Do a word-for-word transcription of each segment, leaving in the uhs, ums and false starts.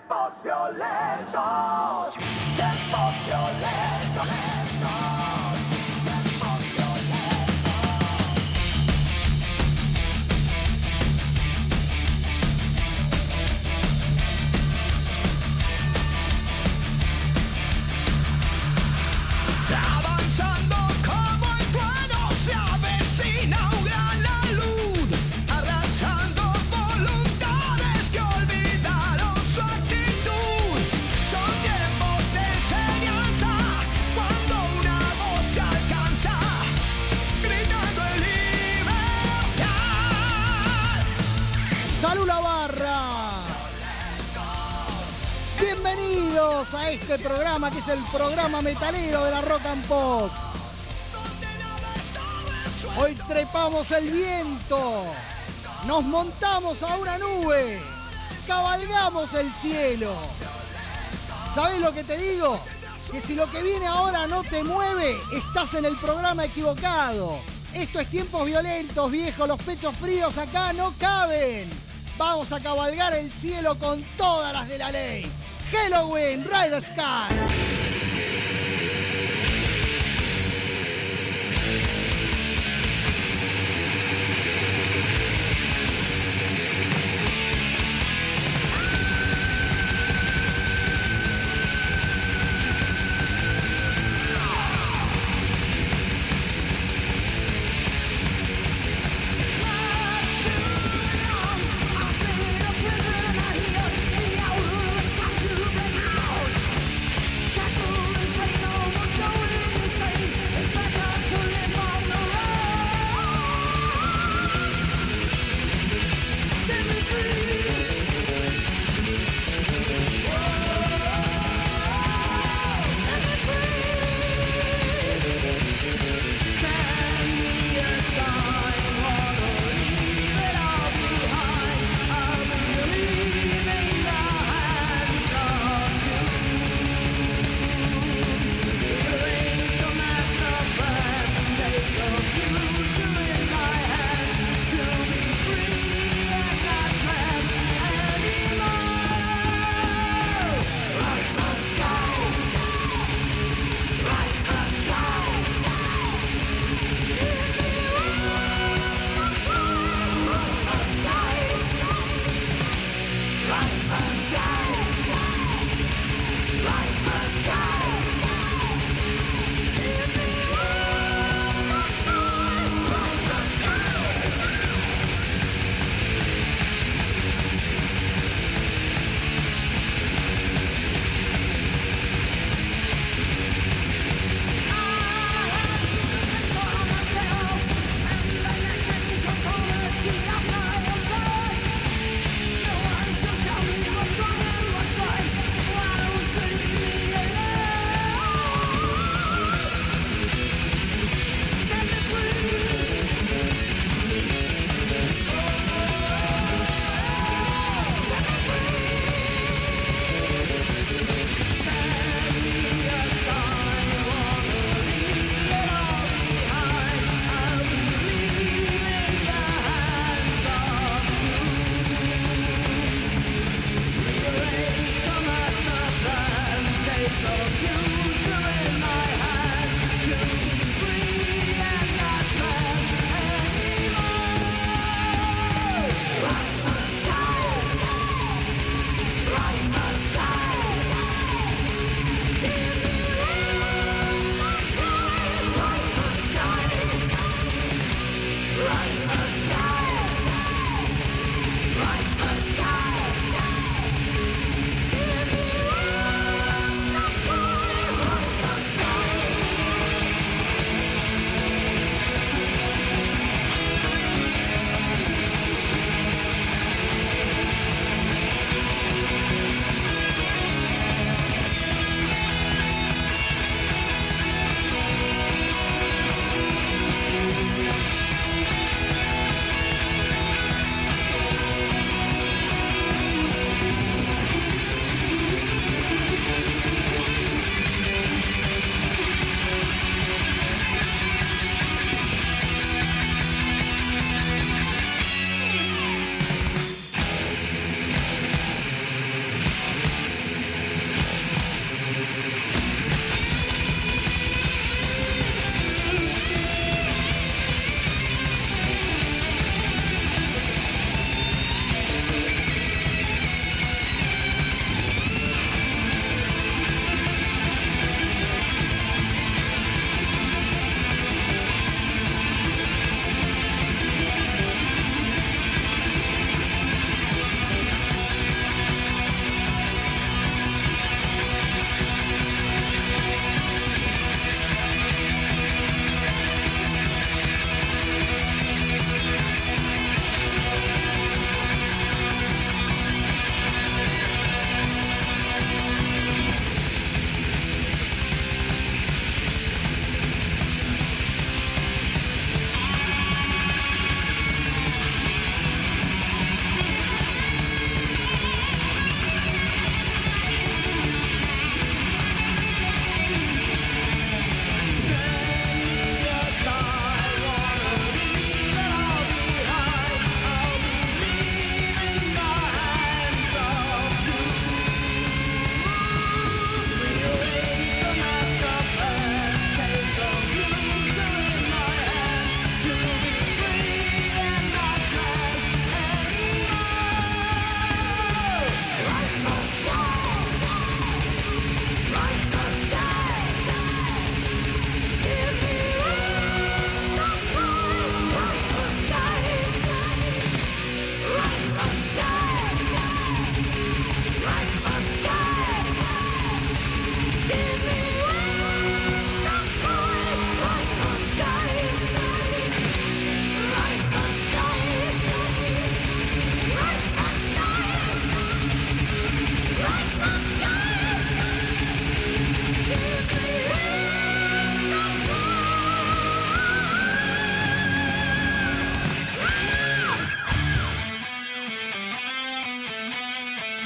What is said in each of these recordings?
Tiempos violentos, tiempos violentos, tiempos Avanzando como el trueno se avecina un gran alud, arrasando voluntades que olvidaron su actitud. Son tiempos de enseñanza cuando una voz te alcanza, gritando en libertad. ¡Salud la barra! Bienvenidos a este programa que es el programa metalero de la Rock and Pop. Hoy trepamos el viento, nos montamos a una nube, cabalgamos el cielo. ¿Sabés lo que te digo? Que si lo que viene ahora no te mueve, estás en el programa equivocado. Esto es Tiempos Violentos, viejo, los pechos fríos acá no caben. Vamos a cabalgar el cielo con todas las de la ley. Halloween, Ride the Sky. Check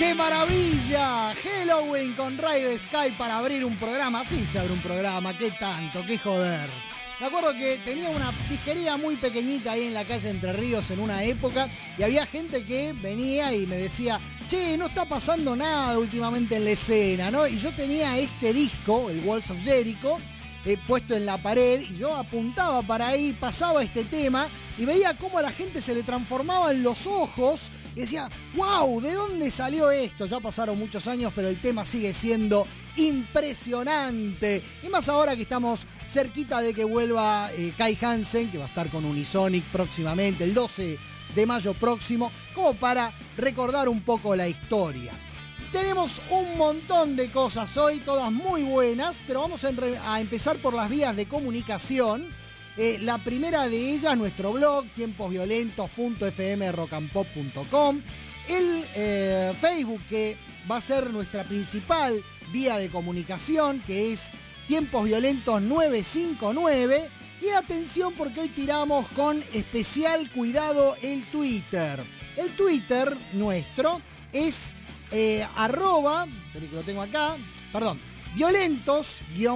¡Qué maravilla! Halloween con Ray the Sky para abrir un programa. Sí se abre un programa, qué tanto, qué joder. Me acuerdo que tenía una disquería muy pequeñita ahí en la calle Entre Ríos en una época y había gente que venía y me decía, che, no está pasando nada últimamente en la escena, ¿no? Y yo tenía este disco, el Walls of Jericho, eh, puesto en la pared y yo apuntaba para ahí, pasaba este tema y veía cómo a la gente se le transformaban los ojos y decía, wow, ¿de dónde salió esto? Ya pasaron muchos años, pero el tema sigue siendo impresionante. Y más ahora que estamos cerquita de que vuelva eh, Kai Hansen, que va a estar con Unisonic próximamente, el doce de mayo próximo, como para recordar un poco la historia. Tenemos un montón de cosas hoy, todas muy buenas, pero vamos a, a empezar por las vías de comunicación. Eh, la primera de ellas, nuestro blog, tiempos violentos punto f m rock and pop punto com. El eh, Facebook, que va a ser nuestra principal vía de comunicación, que es Tiempos Violentos nueve cinco nueve. Y atención porque hoy tiramos con especial cuidado el Twitter. El Twitter nuestro es eh, arroba, que lo tengo acá, perdón, violentos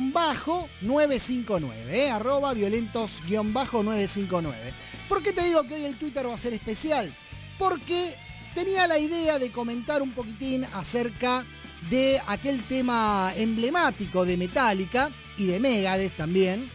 nueve cinco nueve, eh, arroba violentos nueve cinco nueve. ¿Por qué te digo que hoy el Twitter va a ser especial? Porque tenía la idea de comentar un poquitín acerca de aquel tema emblemático de Metallica y de Megadeth también,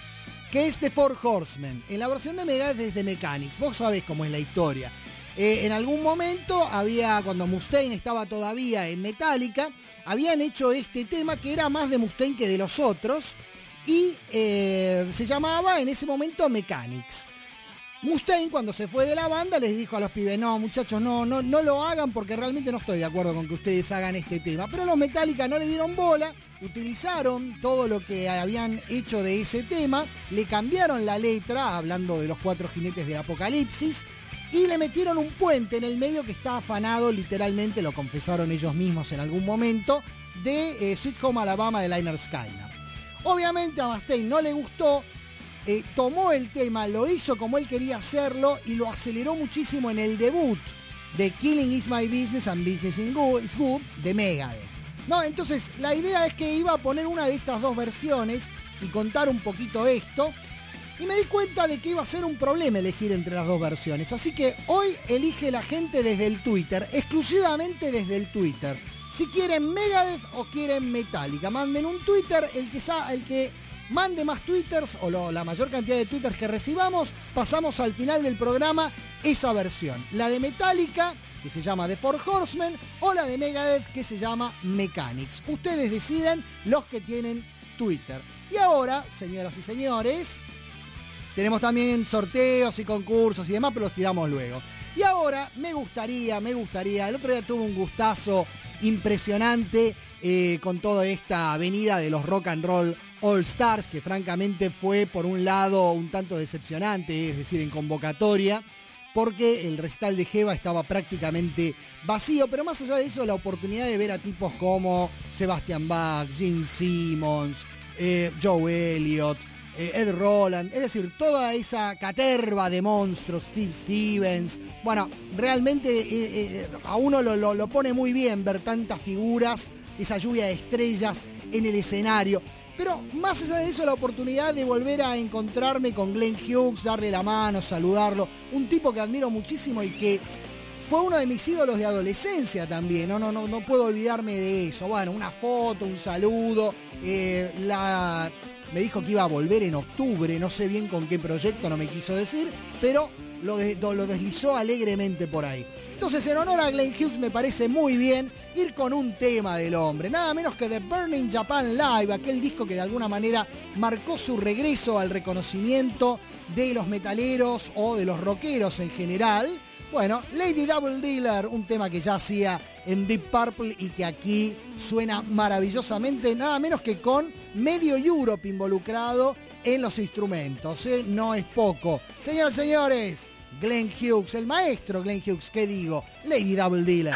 que es The Four Horsemen. En la versión de Megadeth es de Mechanics. Vos sabés cómo es la historia. Eh, en algún momento había, cuando Mustaine estaba todavía en Metallica, habían hecho este tema que era más de Mustaine que de los otros y eh, se llamaba en ese momento Mechanics. Mustaine, cuando se fue de la banda, les dijo a los pibes, no muchachos, no, no, no lo hagan porque realmente no estoy de acuerdo con que ustedes hagan este tema. Pero los Metallica no le dieron bola, utilizaron todo lo que habían hecho de ese tema, le cambiaron la letra, hablando de los cuatro jinetes del apocalipsis, y le metieron un puente en el medio que está afanado, literalmente, lo confesaron ellos mismos en algún momento, de eh, Sweet Home Alabama de Lynyrd Skynyrd. Obviamente a Mustaine no le gustó, eh, tomó el tema, lo hizo como él quería hacerlo y lo aceleró muchísimo en el debut de Killing Is My Business and Business Is Good de Megadeth. No, entonces la idea es que iba a poner una de estas dos versiones y contar un poquito esto. Y me di cuenta de que iba a ser un problema elegir entre las dos versiones. Así que hoy elige la gente desde el Twitter, exclusivamente desde el Twitter. Si quieren Megadeth o quieren Metallica, manden un Twitter, el que, sa- el que mande más twitters o lo, la mayor cantidad de twitters que recibamos, pasamos al final del programa esa versión. La de Metallica, que se llama The Four Horsemen, o la de Megadeth, que se llama Mechanics. Ustedes deciden, los que tienen Twitter. Y ahora, señoras y señores, tenemos también sorteos y concursos y demás, pero los tiramos luego. Y ahora me gustaría, me gustaría, el otro día tuve un gustazo impresionante eh, con toda esta avenida de los Rock and Roll All Stars, que francamente fue por un lado un tanto decepcionante, es decir, en convocatoria, porque el recital de Jeva estaba prácticamente vacío, pero más allá de eso, la oportunidad de ver a tipos como Sebastian Bach, Gene Simmons, eh, Joe Elliott, Ed Roland, es decir, toda esa caterva de monstruos, Steve Stevens. Bueno, realmente eh, eh, a uno lo, lo, lo pone muy bien ver tantas figuras, esa lluvia de estrellas en el escenario. Pero más allá de eso, la oportunidad de volver a encontrarme con Glenn Hughes, darle la mano, saludarlo, un tipo que admiro muchísimo y que fue uno de mis ídolos de adolescencia también, no, no, no, no puedo olvidarme de eso. Bueno, una foto, un saludo, eh, la... me dijo que iba a volver en octubre, no sé bien con qué proyecto, no me quiso decir, pero lo, de, lo deslizó alegremente por ahí. Entonces, en honor a Glenn Hughes, me parece muy bien ir con un tema del hombre, nada menos que The Burning Japan Live, aquel disco que de alguna manera marcó su regreso al reconocimiento de los metaleros o de los rockeros en general. Bueno, Lady Double Dealer, un tema que ya hacía en Deep Purple y que aquí suena maravillosamente, nada menos que con medio Europe involucrado en los instrumentos, ¿eh? No es poco. Señoras y señores, Glenn Hughes, el maestro Glenn Hughes, ¿qué digo? Lady Double Dealer.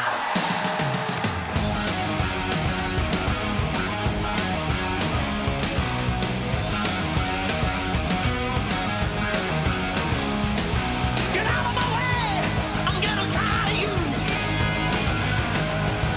Get out of my way, I'm getting tired of you.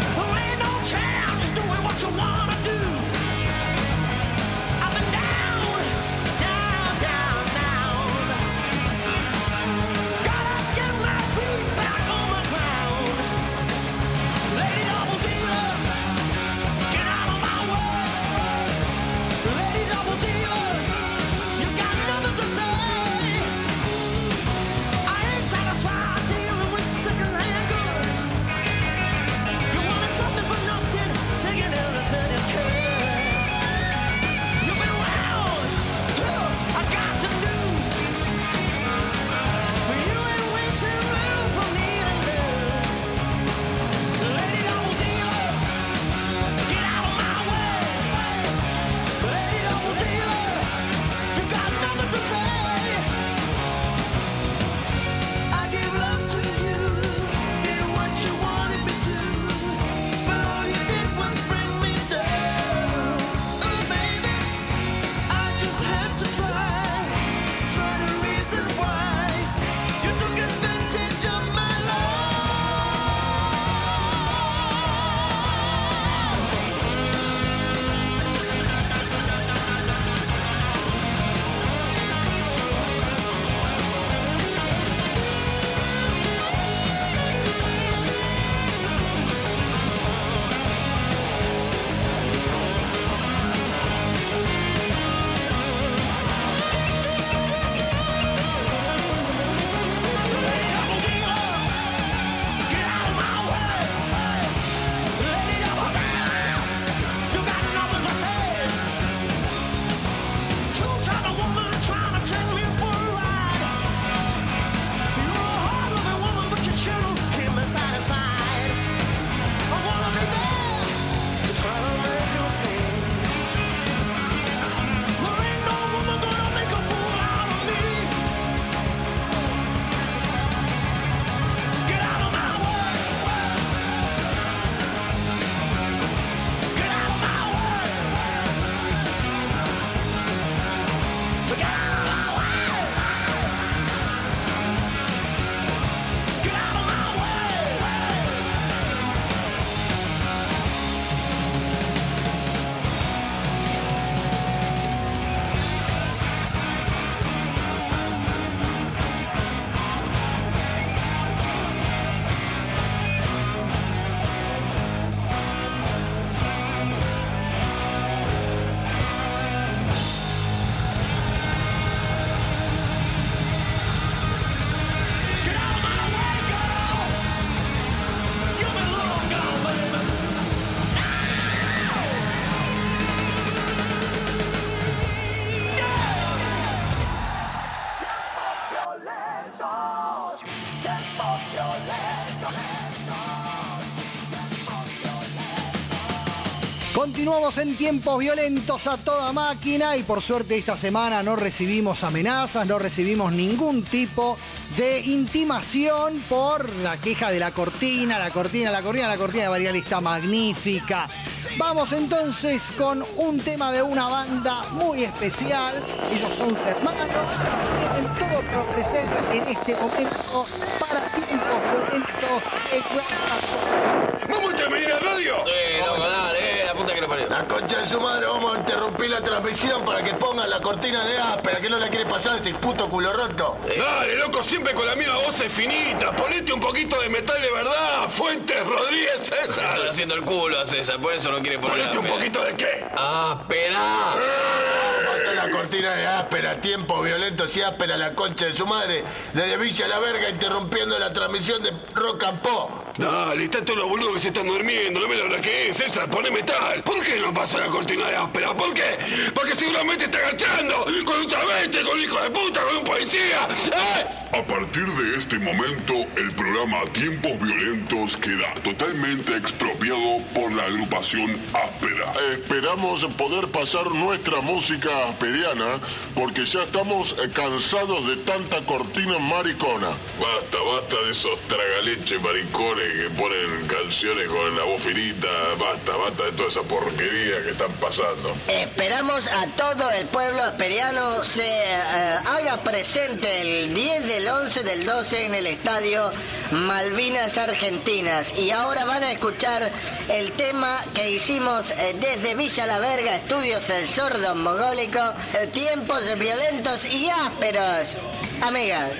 Continuamos en tiempos violentos a toda máquina y por suerte esta semana no recibimos amenazas, no recibimos ningún tipo de intimación por la queja de la cortina, la cortina, la cortina, la cortina de Barial está magnífica. Vamos entonces con un tema de una banda muy especial. Ellos son hermanos, tienen todo por ofrecer en este momento para tiempos violentos. ¿Vamos a terminar la radio? Eh, no, dale, eh, la puta que lo parió. La concha de su madre, vamos a interrumpir la transmisión para que pongan la cortina de áspera, que no la quiere pasar este puto culo roto. Eh. Dale, loco, siempre con la misma voz finita. Ponete un poquito de metal de verdad. Fuentes Rodríguez César. Están haciendo el culo a César, por eso no quiere poner Ponete un áspera. poquito de qué. ¡Áspera! Falta la cortina de áspera, tiempos violentos y áspera, la concha de su madre. Desde Villa La Verga interrumpiendo la transmisión de Rock and Pop. Dale, están todos los boludos que se están durmiendo, no me lo que es, César, pone metal. ¿Por qué no pasa la cortina de áspera? ¿Por qué? Porque seguramente está agachando con un travesti, con un hijo de puta, con un policía. ¿Eh? A partir de este momento, el programa Tiempos Violentos queda totalmente expropiado por la agrupación Áspera. Esperamos poder pasar nuestra música asperiana porque ya estamos cansados de tanta cortina maricona. Basta, basta de esos tragaleches maricones que ponen canciones con la voz finita. Basta, basta de toda esa porquería que están pasando. Esperamos a todo el pueblo asperiano se eh, haga presente el diez del once del doce en el estadio Malvinas Argentinas. Y ahora van a escuchar el tema que hicimos eh, desde Villa La Verga, Estudios El Sordo Mogólico, eh, tiempos violentos y ásperos. Amiga.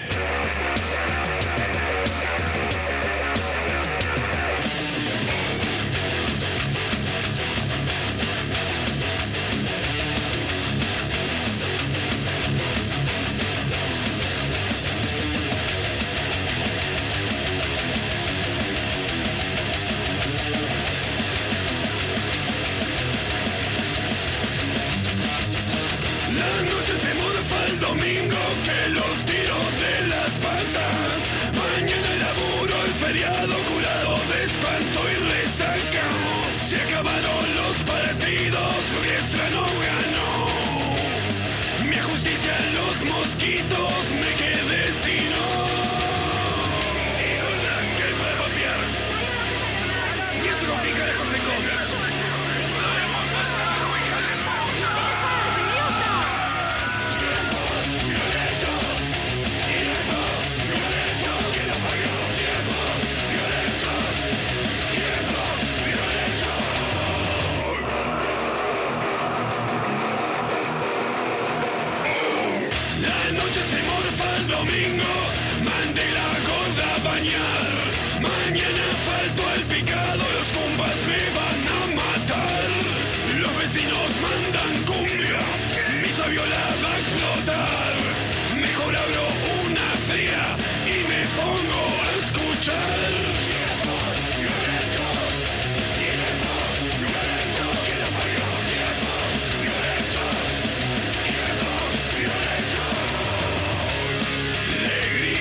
La noche se morfa el domingo, que los tiros de las patas. Mañana el laburo, el feriado, curado de espanto y resaca. Se acabaron los partidos, Riestra no ganó. Mi justicia en los mosquitos, me quedé sin oro. Y una que para patear. Y eso con mi carajo se come. Domingo, mandé la gorda a bañar. Mañana falto al picado, los compas me van a matar. Los vecinos mandan cumbia, mi saviola va a explotar. Mejor abro una fría y me pongo a escuchar. Tiempos violentos, tiempos violentos, que la parió. Tiempos violentos, tiempos violentos. Le grito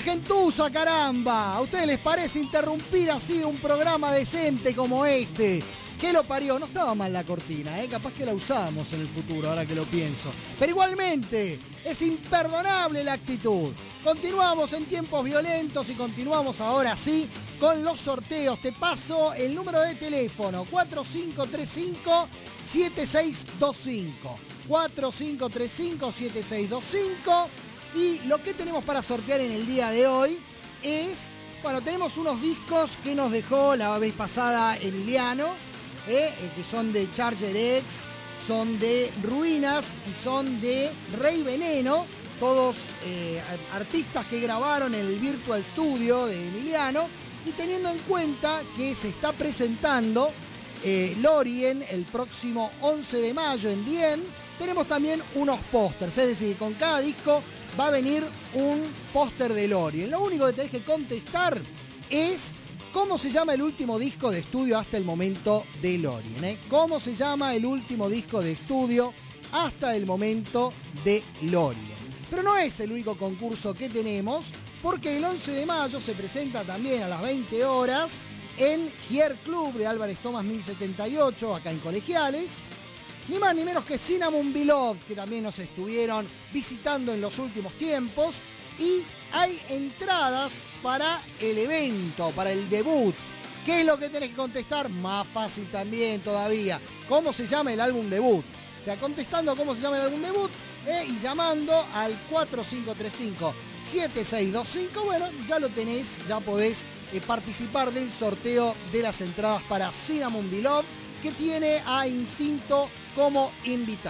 gentuza, caramba. ¿A ustedes les parece interrumpir así un programa decente como este? ¿Qué lo parió? No estaba mal la cortina, ¿eh? Capaz que la usamos en el futuro, ahora que lo pienso. Pero igualmente, es imperdonable la actitud. Continuamos en tiempos violentos y continuamos ahora sí con los sorteos. Te paso el número de teléfono cuatro cinco tres cinco siete seis dos cinco. cuatro cinco tres cinco siete seis dos cinco. Y lo que tenemos para sortear en el día de hoy es, bueno, tenemos unos discos que nos dejó la vez pasada Emiliano, eh, que son de Charger X, son de Ruinas y son de Rey Veneno, todos eh, artistas que grabaron en el Virtual Studio de Emiliano, y teniendo en cuenta que se está presentando eh, Lorien el próximo once de mayo en Dien, tenemos también unos pósters, es decir, con cada disco va a venir un póster de Lorien. Lo único que tenés que contestar es cómo se llama el último disco de estudio hasta el momento de Lorien, ¿eh? ¿Cómo se llama el último disco de estudio hasta el momento de Lorien? Pero no es el único concurso que tenemos, porque el once de mayo se presenta también a las veinte horas en Gier Club de Álvarez Tomás mil setenta y ocho, acá en Colegiales. Ni más ni menos que Cinnamon Beloved, que también nos estuvieron visitando en los últimos tiempos. Y hay entradas para el evento, para el debut. ¿Qué es lo que tenés que contestar? Más fácil también todavía. ¿Cómo se llama el álbum debut? O sea, contestando cómo se llama el álbum debut eh, y llamando al cuatro cinco tres cinco siete seis dos cinco. Bueno, ya lo tenés, ya podés eh, participar del sorteo de las entradas para Cinnamon Beloved, que tiene a Instinto como invitado.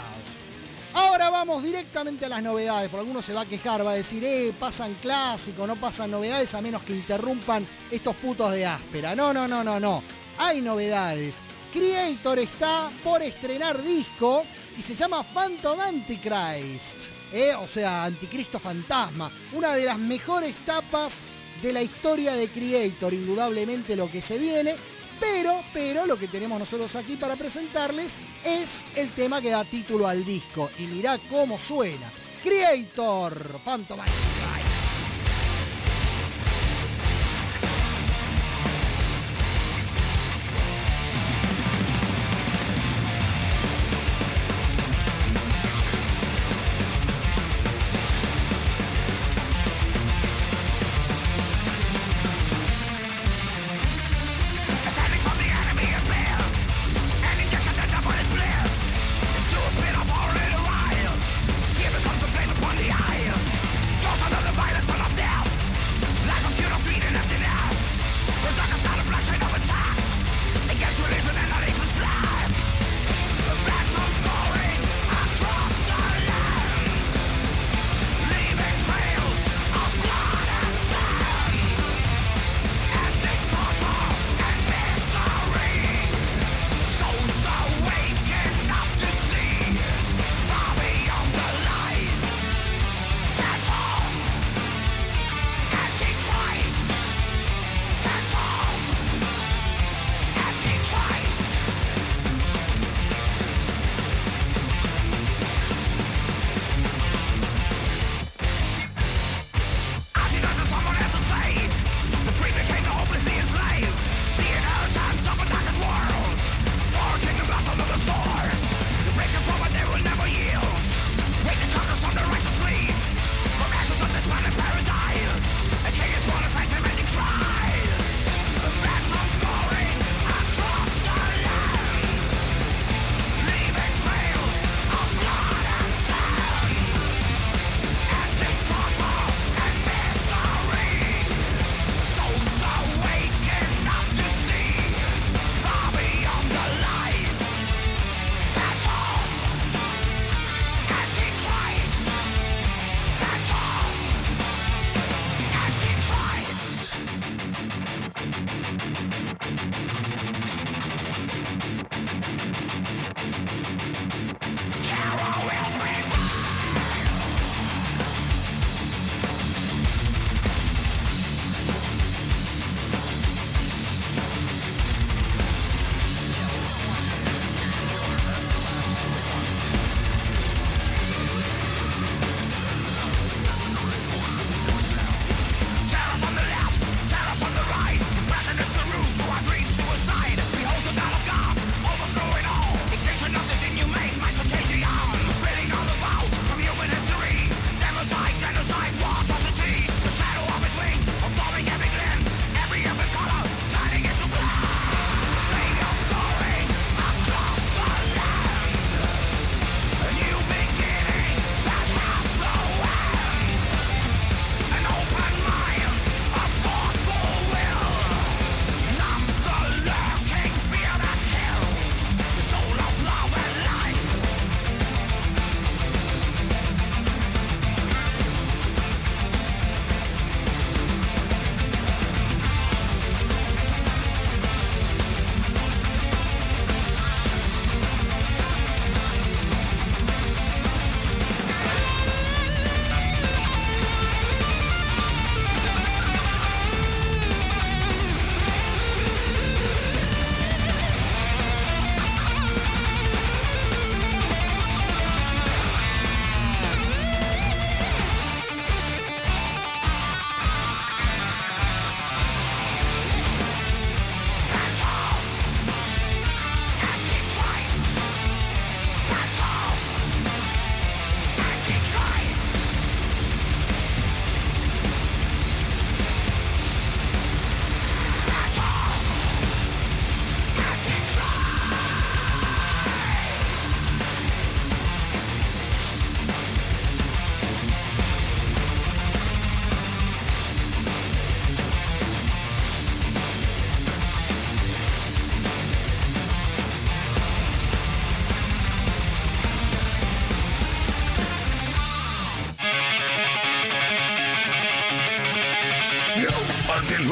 Ahora vamos directamente a las novedades, porque alguno se va a quejar, va a decir, eh, pasan clásicos, no pasan novedades a menos que interrumpan estos putos de áspera. No, no, no, no, no. Hay novedades. Creator está por estrenar disco y se llama Phantom Antichrist, eh, o sea, Anticristo Fantasma. Una de las mejores tapas de la historia de Creator, indudablemente lo que se viene. Pero, pero, lo que tenemos nosotros aquí para presentarles es el tema que da título al disco. Y mirá cómo suena. Creator, Phantom Antichrist. Give it comes the flame upon the eyes. Those are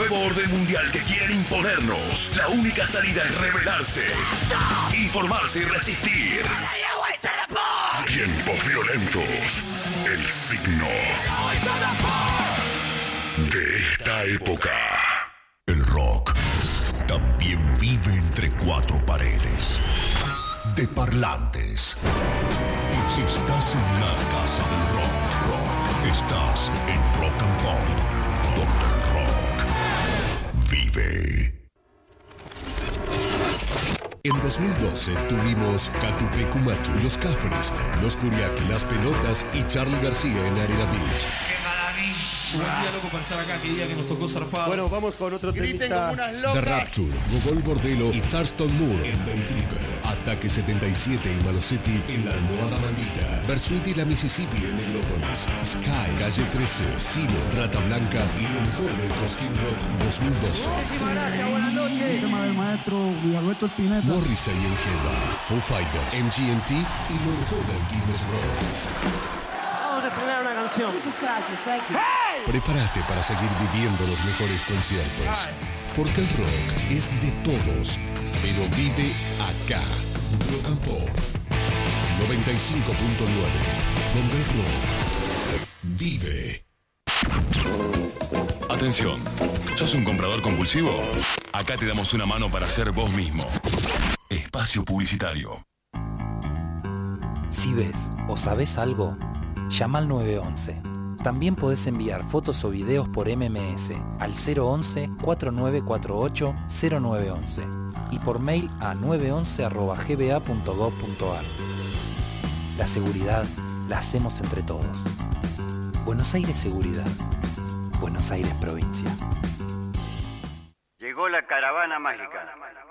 nuevo orden mundial que quieren imponernos, la única salida es rebelarse, informarse y resistir. Tiempos violentos, el signo de esta época. El rock también vive entre cuatro paredes de parlantes. Estás en la casa del rock. Estás en Rock and Pop, donde el rock vive. En dos mil doce tuvimos Catupecu Machu, Los Cafres, Los Curiaki, Las Pelotas y Charlie García en Arena Beach. Un día loco para estar acá, que día que nos tocó zarpado. Bueno, vamos con otro temita. The Rapture, Gogol Bordello y Thurston Moore en Bay Tripper. Ataque setenta y siete en Malosetti en La Almohada Maldita. Versuit y la Mississippi en Neglópolis. Sky, Calle trece, Silo, Rata Blanca y lo mejor del Cosquín Rock dos mil doce. Gracias, buenas noches. El tema del maestro Alberto Spinetta. Morrissey en Jeva, Foo Fighters, M G M T y lo mejor del Guinness Rock. Vamos a estrenar una canción. Muchas gracias, thank you. Prepárate para seguir viviendo los mejores conciertos. Porque el rock es de todos, pero vive acá. Rock and Pop noventa y cinco punto nueve, donde el rock vive. Atención, ¿sos un comprador compulsivo? Acá te damos una mano para ser vos mismo. Espacio publicitario. Si ves o sabes algo, llama al nueve once. También podés enviar fotos o videos por M M S al cero once, cuatro nueve cuatro ocho, cero nueve once y por mail a nueve once arroba g b a punto gov punto a r. La seguridad la hacemos entre todos. Buenos Aires Seguridad. Buenos Aires Provincia. Llegó la caravana mágica.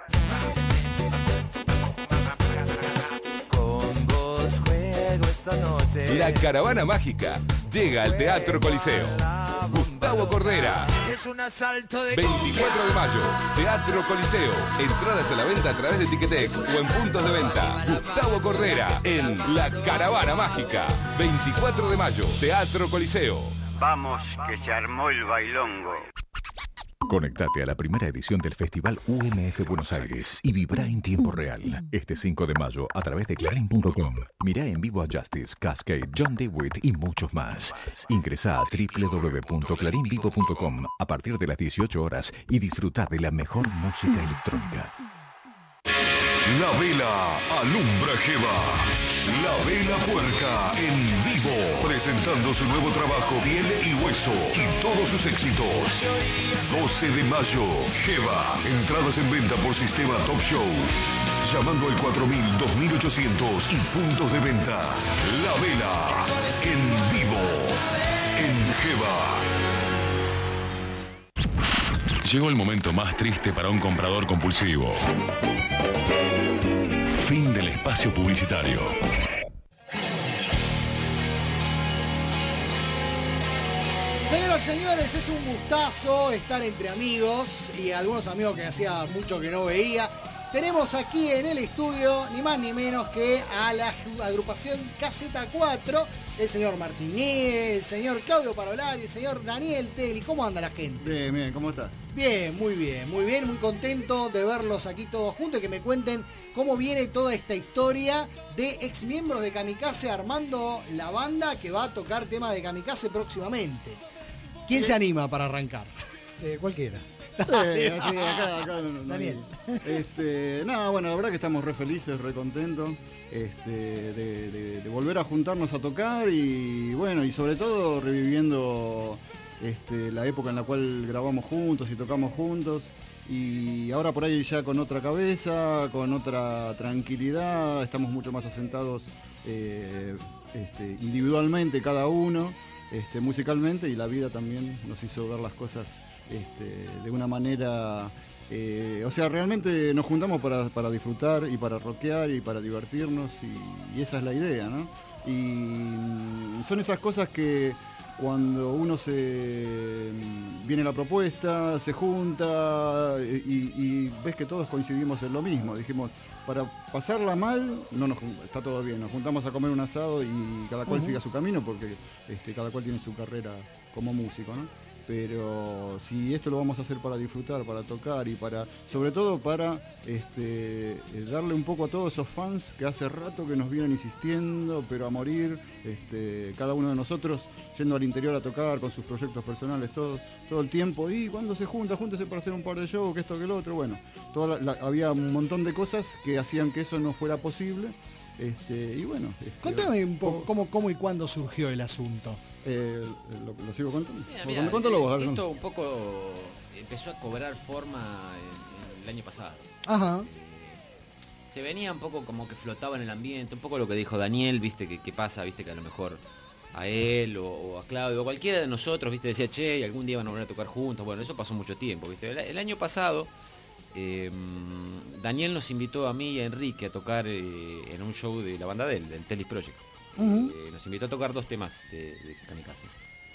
Con vos juego esta noche. La caravana mágica llega al Teatro Coliseo. Gustavo Cordera. Es un asalto de veinticuatro de mayo, Teatro Coliseo. Entradas a la venta a través de Ticketek o en puntos de venta. Gustavo Cordera en La Caravana Mágica. veinticuatro de mayo, Teatro Coliseo. Vamos, que se armó el bailongo. Conectate a la primera edición del Festival U M F Buenos Aires y vibra en tiempo real. Este cinco de mayo a través de clarín punto com. Mirá en vivo a Justice, Cascade, John DeWitt y muchos más. Ingresa a doble u doble u doble u punto clarín vivo punto com a partir de las dieciocho horas y disfruta de la mejor música electrónica. La vela alumbra Jeva. La Vela Puerca en vivo, presentando su nuevo trabajo Piel y Hueso y todos sus éxitos. doce de mayo, Jeva. Entradas en venta por sistema Top Show. Llamando al cuatro mil, dos mil ochocientos y puntos de venta. La Vela en vivo en Jeva. Llegó el momento más triste para un comprador compulsivo. Fin del espacio publicitario. Señoras y señores, es un gustazo estar entre amigos y algunos amigos que hacía mucho que no veía. Tenemos aquí en el estudio ni más ni menos que a la agrupación K Z cuatro, el señor Martiné, el señor Claudio Parolari, el señor Daniel Telly. ¿Cómo anda la gente? Bien, bien, ¿cómo estás? Bien, muy bien, muy bien, muy contento de verlos aquí todos juntos y que me cuenten cómo viene toda esta historia de ex miembros de Kamikaze armando la banda que va a tocar temas de Kamikaze próximamente. ¿Quién eh, se anima para arrancar? Eh, cualquiera. Sí, así, acá, acá, no, no, Daniel. Este, nada, bueno, la verdad que estamos re felices, re contentos este, de, de, de volver a juntarnos a tocar y bueno, y sobre todo reviviendo este, la época en la cual grabamos juntos y tocamos juntos. Y ahora por ahí ya con otra cabeza, con otra tranquilidad, estamos mucho más asentados eh, este, individualmente cada uno, este, musicalmente, y la vida también nos hizo ver las cosas Este, de una manera, eh, o sea, realmente nos juntamos para, para disfrutar y para rockear y para divertirnos y, y esa es la idea, ¿no? Y son esas cosas que cuando uno se viene la propuesta, se junta y, y ves que todos coincidimos en lo mismo. Dijimos, para pasarla mal, no nos, está todo bien, nos juntamos a comer un asado y cada cual uh-huh. siga su camino porque este, cada cual tiene su carrera como músico, ¿no? pero si esto lo vamos a hacer para disfrutar, para tocar y para, sobre todo para este, darle un poco a todos esos fans que hace rato que nos vienen insistiendo, pero a morir, este, cada uno de nosotros yendo al interior a tocar con sus proyectos personales todo, todo el tiempo, y cuando se junta, júntese para hacer un par de shows, que esto, que lo otro, bueno, toda la, la, había un montón de cosas que hacían que eso no fuera posible. Este, y bueno, este, contame un poco cómo, cómo y cuándo surgió el asunto. Eh, lo, lo sigo contando. Mira, mira, Contalo vos, esto ¿no? un poco empezó a cobrar forma en, en el año pasado. Ajá. Eh, se venía un poco como que flotaba en el ambiente, un poco lo que dijo Daniel, viste, que, que pasa, viste, que a lo mejor a él o, o a Claudio o cualquiera de nosotros, viste, decía, che, y algún día van a volver a tocar juntos. Bueno, eso pasó mucho tiempo, viste. El, el año pasado Eh, Daniel nos invitó a mí y a Enrique a tocar eh, en un show de la banda de él, del Telis Project. Uh-huh. eh, nos invitó a tocar dos temas de, de Kamikaze.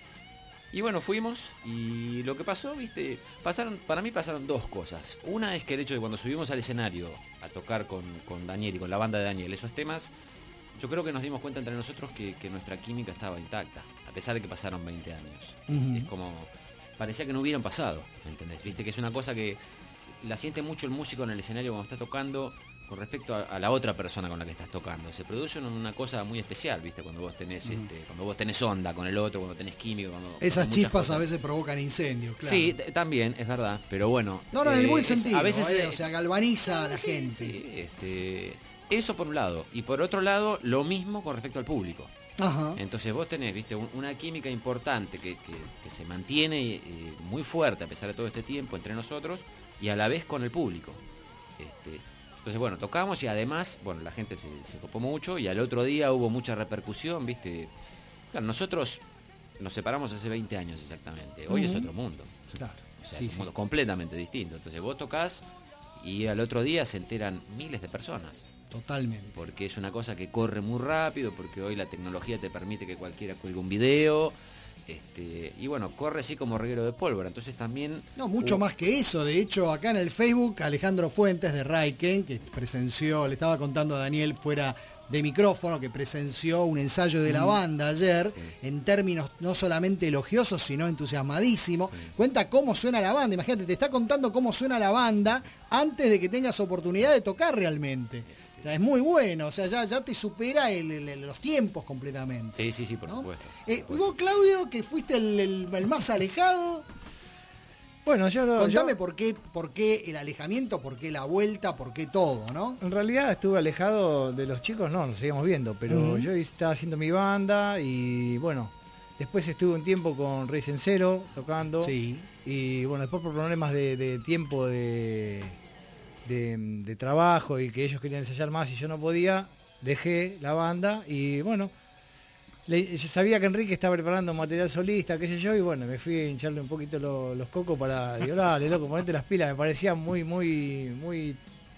Y bueno, fuimos y lo que pasó, viste, pasaron, para mí pasaron dos cosas. Una es que el hecho de cuando subimos al escenario a tocar con, con Daniel y con la banda de Daniel esos temas, yo creo que nos dimos cuenta entre nosotros que, que nuestra química estaba intacta, a pesar de que pasaron veinte años. Uh-huh. es, es como, parecía que no hubieran pasado, ¿entendés? Viste que es una cosa que la siente mucho el músico en el escenario cuando está tocando con respecto a, a la otra persona con la que estás tocando. Se produce una cosa muy especial, ¿viste? Cuando vos tenés mm. este, cuando vos tenés onda con el otro, cuando tenés química, cuando esas cuando chispas cosas. A veces provocan incendios, claro. Sí, t- también, es verdad, pero bueno. No, no, eh, en el buen es, sentido, a veces eh, eh, o sea, galvaniza a la sí, gente. Sí, este, eso por un lado. Y por otro lado, lo mismo con respecto al público. Ajá. Entonces vos tenés, viste, un, una química importante que, que, que se mantiene eh, muy fuerte a pesar de todo este tiempo entre nosotros y a la vez con el público. Este, entonces bueno, tocamos y además, bueno, la gente se, se copó mucho y al otro día hubo mucha repercusión, viste. Claro, nosotros nos separamos hace veinte años exactamente. Hoy uh-huh. es otro mundo. Claro. O sea, sí, es un sí. mundo completamente distinto. Entonces vos tocás y al otro día se enteran miles de personas. Totalmente. Porque es una cosa que corre muy rápido, porque hoy la tecnología te permite que cualquiera cuelgue un video. Este, y bueno, corre así como reguero de pólvora. Entonces también... No, mucho uh, más que eso. De hecho, acá en el Facebook, Alejandro Fuentes de Raiken, que presenció, le estaba contando a Daniel fuera de micrófono, que presenció un ensayo de la banda ayer, sí. en términos no solamente elogiosos, sino entusiasmadísimo. Sí. Cuenta cómo suena la banda. Imagínate, te está contando cómo suena la banda antes de que tengas oportunidad de tocar realmente. O sea, es muy bueno, o sea, ya, ya te supera el, el, los tiempos completamente. Sí, sí, sí, por, ¿no? supuesto, por eh, supuesto. Y vos, Claudio, que fuiste el, el, el más alejado. Bueno, yo lo... Contame yo, por qué, por qué el alejamiento, por qué la vuelta, por qué todo, ¿no? En realidad estuve alejado de los chicos, no, nos seguíamos viendo, pero uh-huh. yo estaba haciendo mi banda y bueno, después estuve un tiempo con Rey Sencero tocando. Sí. Y bueno, después por problemas de, de tiempo de... De, de trabajo y que ellos querían ensayar más y yo no podía, dejé la banda y bueno, le, yo sabía que Enrique estaba preparando material solista, qué sé yo, y bueno, me fui a hincharle un poquito lo, los cocos para, digo, dale, loco, ponete las pilas. Me parecía muy, muy, muy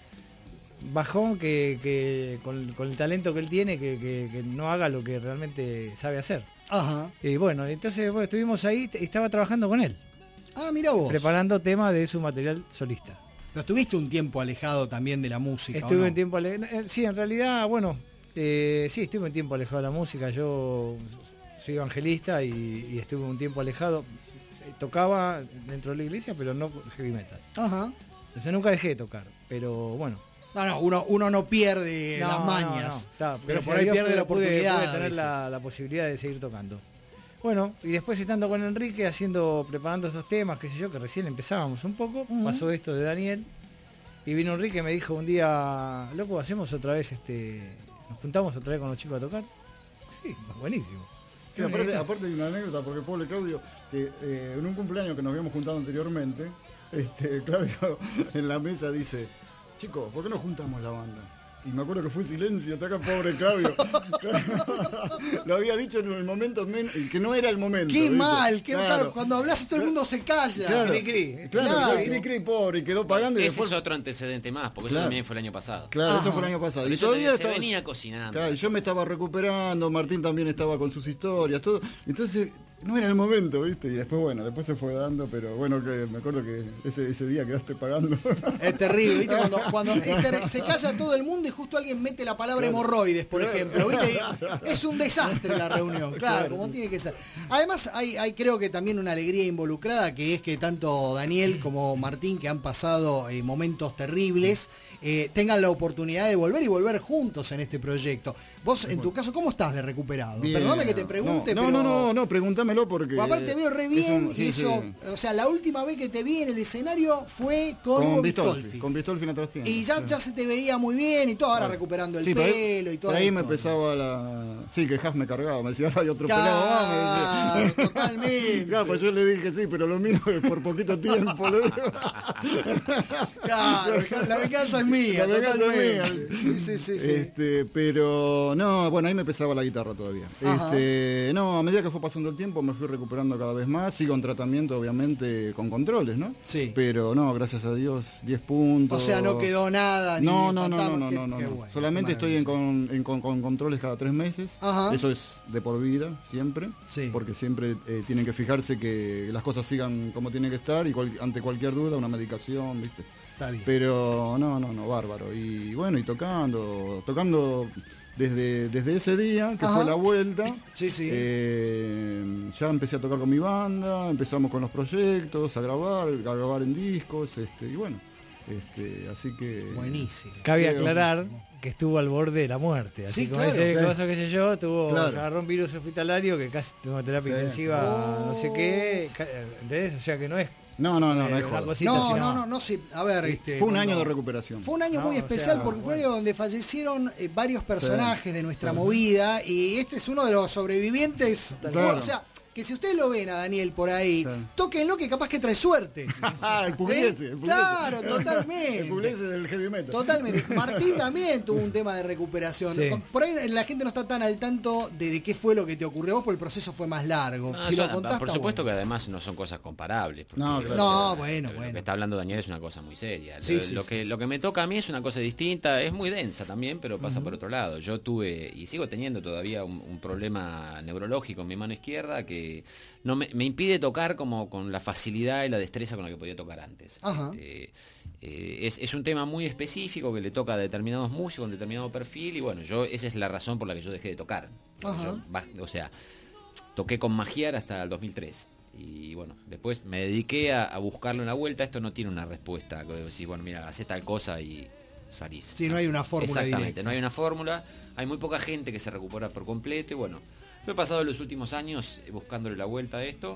bajón que, que con, con el talento que él tiene, que, que, que no haga lo que realmente sabe hacer. Ajá. Y bueno, entonces bueno, estuvimos ahí y estaba trabajando con él. Ah, mira vos. Preparando temas de su material solista. Pero estuviste un tiempo alejado también de la música, Estuve ¿o no? un tiempo alejado. Sí, en realidad, bueno, eh, sí, estuve un tiempo alejado de la música. Yo soy evangelista y, y estuve un tiempo alejado. Tocaba dentro de la iglesia, pero no heavy metal. Ajá. Entonces nunca dejé de tocar, pero bueno. No, no, uno, uno no pierde no, las mañas. No, no, está, pero por ahí Dios pierde pude, la oportunidad. Pude, pude tener la, la posibilidad de seguir tocando. Bueno, y después estando con Enrique, haciendo, preparando estos temas, qué sé yo, que recién empezábamos un poco, uh-huh. pasó esto de Daniel, y vino Enrique y me dijo un día, loco, hacemos otra vez, este, nos juntamos otra vez con los chicos a tocar. Sí, buenísimo. Sí, aparte, aparte hay una anécdota, porque pobre Claudio, que eh, en un cumpleaños que nos habíamos juntado anteriormente, este, Claudio en la mesa dice, chicos, ¿por qué no juntamos la banda? Y me acuerdo que fue silencio, está acá pobre Claudio. Lo había dicho en el momento men- que no era el momento. Qué ¿viste? mal, qué claro. claro, cuando hablas todo el mundo se calla. Claro, Cri, cri. claro, Claro. cri, cri, pobre, y quedó pagando. Y Ese después... es otro antecedente más, porque Claro. eso también fue el año pasado. Claro, Ajá. eso fue el año pasado. Pero Y eso todavía se estaba... venía cocinando. Claro, yo me estaba recuperando, Martín también estaba con sus historias, todo. Entonces no era el momento, ¿viste? Y después, bueno, después se fue dando, pero bueno, que me acuerdo que ese, ese día quedaste pagando. Es terrible, ¿viste? Cuando, cuando es ter- se calla todo el mundo y justo alguien mete la palabra hemorroides, por ejemplo, ¿viste? Es un desastre la reunión, claro, como tiene que ser. Además, hay, hay creo que también una alegría involucrada, que es que tanto Daniel como Martín, que han pasado eh, momentos terribles, eh, tengan la oportunidad de volver y volver juntos en este proyecto. Vos, en tu caso, ¿cómo estás de recuperado? Bien. Perdóname que te pregunte, no, pero... No, no, no, no, pregúntamelo porque... Pues aparte veo re bien un, sí, y eso, sí. o sea, la última vez que te vi en el escenario fue con, con Hugo Bistolfi. Bistolfi. Con Bistolfi en la trastienda. Y ya, sí. ya se te veía muy bien y todo, ahora claro. recuperando el sí, pelo ahí, y todo. Ahí me empezaba la... Sí, que Haas me cargaba, me decía, ahora hay otro claro, pelado más. Me decía. Totalmente. Claro, pues yo le dije, sí, pero lo mío es por poquito tiempo. Le digo. Claro, la venganza es mía, la venganza totalmente. Es mía. Sí, sí, sí, sí. Este, pero no, bueno, ahí me pesaba la guitarra todavía. Este, no, a medida que fue pasando el tiempo me fui recuperando cada vez más, sigo en tratamiento obviamente con controles, ¿no? Sí. Pero no, gracias a Dios, diez puntos. O sea, no quedó nada. Ni no, no, no, fantasma, no, no, qué, no, no, qué no. bueno, Solamente estoy en con, en con, con controles cada tres meses. Ajá. Eso es de por vida, siempre. Sí. Porque siempre eh, tienen que fijarse que las cosas sigan como tienen que estar y cual, ante cualquier duda una medicación, ¿viste? Está bien. Pero no, no, no, bárbaro. Y bueno, y tocando, tocando desde, desde ese día, que Ajá. fue la vuelta. Sí, sí. Eh, ya empecé a tocar con mi banda, empezamos con los proyectos, a grabar, a grabar en discos, este, y bueno, este, así que... Buenísimo. Cabe aclarar que estuvo al borde de la muerte, así sí, como claro, ese claro. cosa que sé yo, tuvo, Claro. se agarró un virus hospitalario que casi tuvo terapia Sí. intensiva, Oh. no sé qué, ¿entendés? O sea que no es No, no, no, no, eh, es una joda. cosita, No, sino- no, no, no sé. A ver, este, Fue un cuando- año de recuperación. Fue un año No, muy o especial sea, porque fue bueno. donde fallecieron eh, varios personajes de nuestra movida y este es uno de los sobrevivientes. Claro. O sea, que si ustedes lo ven a Daniel por ahí, Claro. tóquenlo que capaz que trae suerte. el Pugliese, el Pugliese. Claro, totalmente. El Pugliese del heavy metal. Totalmente. Martín también tuvo un tema de recuperación. Sí. Por ahí la gente no está tan al tanto de, de qué fue lo que te ocurrió a vos, porque el proceso fue más largo. No, si son- lo contás, por está supuesto bueno. que además no son cosas comparables. porque No, lo- claro. No, lo- bueno, lo bueno. que está hablando Daniel es una cosa muy seria. Sí, lo, sí, lo sí. que, lo que me toca a mí es una cosa distinta, es muy densa también, pero pasa por otro lado. Yo tuve y sigo teniendo todavía un, un problema neurológico en mi mano izquierda que no me, me impide tocar como con la facilidad y la destreza con la que podía tocar antes. Ajá. Este, eh, es, es un tema muy específico que le toca a determinados músicos, un determinado perfil, y bueno, yo esa es la razón por la que yo dejé de tocar. Ajá. Yo baj- o sea, toqué con Magiar hasta el dos mil tres. Y bueno, después me dediqué a, a buscarle una vuelta. Esto no tiene una respuesta. Que decís, bueno, mira, hacé tal cosa y salís. Sí, no hay una fórmula Exactamente, directa. no hay una fórmula. Hay muy poca gente que se recupera por completo. Y bueno, yo he pasado los últimos años buscándole la vuelta a esto.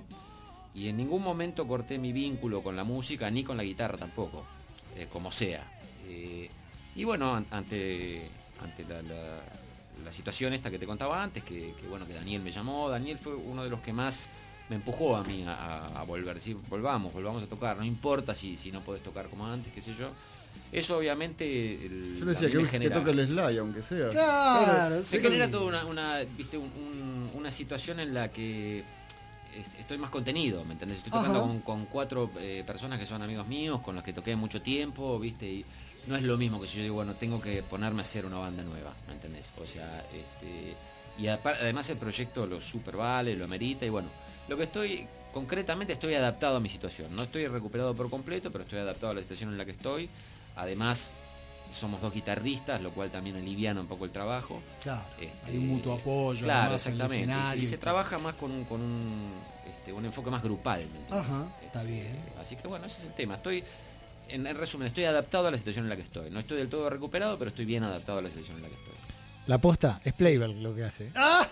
Y en ningún momento corté mi vínculo con la música, ni con la guitarra tampoco. Eh, como sea. Eh, y bueno, an- ante, ante la, la, la situación esta que te contaba antes, que, que bueno, que Daniel me llamó. Daniel fue uno de los que más me empujó a mí a, a- a volver. Sí, volvamos, volvamos a tocar. No importa si, si no podés tocar como antes, qué sé yo. Eso obviamente el, Yo le decía a mí que, me que genera- toque el slide, aunque sea. Claro, me sí. genera toda una, una, viste, un- un- una situación en la que est- estoy más contenido, ¿me entendés? Estoy tocando Ajá. con, con cuatro eh, personas que son amigos míos, con los que toqué mucho tiempo, viste, y no es lo mismo que si yo digo, bueno, tengo que ponerme a hacer una banda nueva, ¿me entendés? O sea, este, y apar- además el proyecto lo super vale, lo amerita, y bueno, lo que estoy, concretamente estoy adaptado a mi situación, no estoy recuperado por completo, pero estoy adaptado a la situación en la que estoy, además somos dos guitarristas, lo cual también aliviana un poco el trabajo. Claro, Este, hay un mutuo apoyo. Claro, además, en el exactamente. Y escenario se, y se todo. trabaja más con un, con un, este, un enfoque más grupal. ¿me entendés? Ajá, está bien. Así que bueno, ese es el tema. Estoy, en, en resumen, estoy adaptado a la situación en la que estoy. No estoy del todo recuperado, pero estoy bien adaptado a la situación en la que estoy. La posta es playback lo que hace. ¡Ah!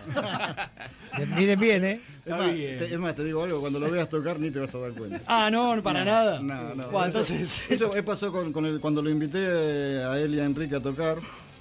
Miren bien, ¿eh? Es más, te, es más, te digo algo, cuando lo veas tocar ni te vas a dar cuenta. Ah, no, para nada. No, no. Bueno, Eso- entonces- Eso, eso pasó con, con el, cuando lo invité a él y a Enrique a tocar.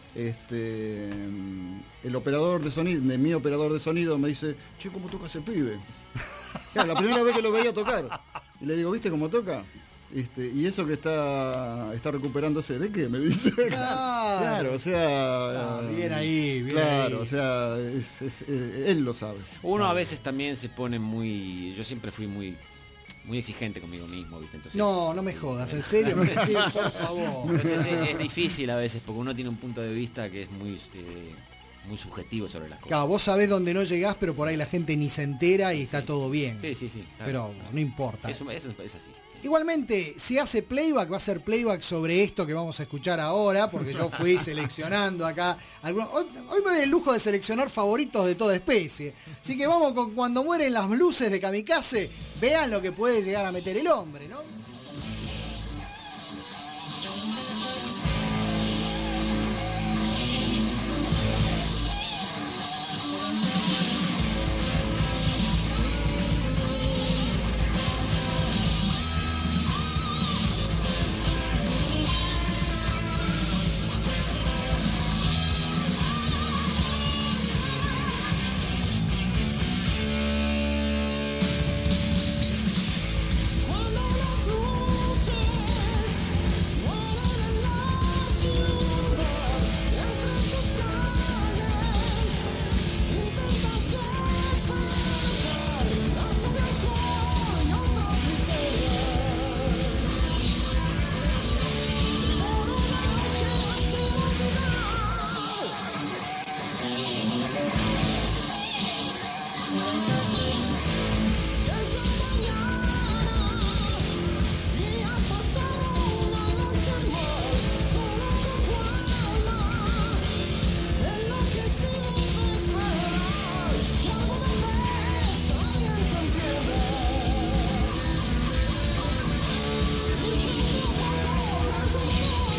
Este, el operador de sonido, de mi operador de sonido, me dice, che, ¿cómo toca ese pibe? Claro, la primera vez que lo veía tocar. Y le digo, ¿viste cómo toca? Este, y eso que está, está recuperándose, ¿de qué? Me dice. Claro. Claro, o sea. Ah, bien ahí, bien Claro, ahí. o sea, es- es- eh, él lo sabe. Uno a veces también se pone muy... Yo siempre fui muy muy exigente conmigo mismo, ¿viste? Entonces, No, no me jodas, ¿en serio? Sí, por favor. Entonces es, es difícil a veces, porque uno tiene un punto de vista que es muy... eh, muy subjetivo sobre las cosas. Claro, vos sabés dónde no llegás, pero por ahí la gente ni se entera y sí, está sí. todo bien. Sí, sí, sí. Claro, pero claro. no importa. Eso, eso es así. Igualmente, si hace playback, va a ser playback sobre esto que vamos a escuchar ahora, porque yo fui seleccionando acá. Algunos, hoy, hoy me doy el lujo de seleccionar favoritos de toda especie. Así que vamos con Cuando mueren las luces de Kamikaze. Vean lo que puede llegar a meter el hombre, ¿no? Cuando las luces mueren en la ciudad, entre sus calles intentas despertar harto de alcohol y otras miserias. Por una noche sin Si es la mañana y has pasado una noche mal, solo con tu alma enloquecido de esperar que alguna vez alguien te entienda. Y que un poco de tu dolor.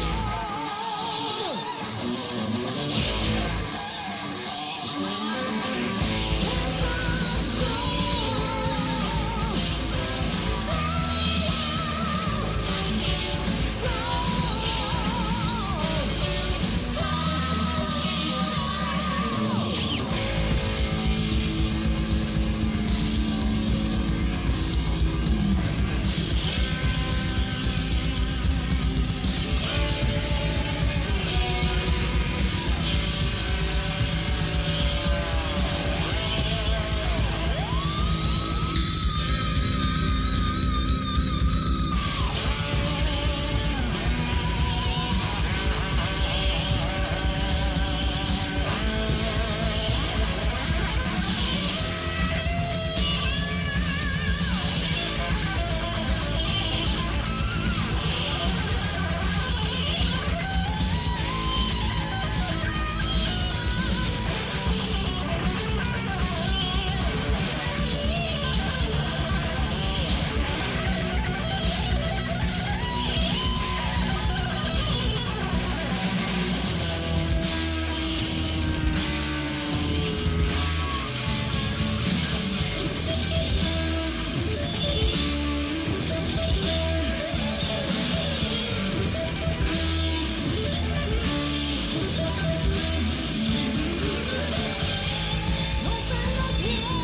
No tengas miedo,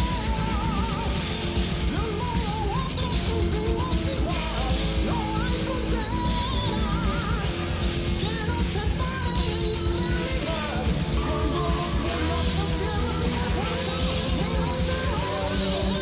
de un modo u otro sentimos igual. No hay fronteras que nos separen en la realidad. Cuando los pueblos se cierran con fuerza y no se oye la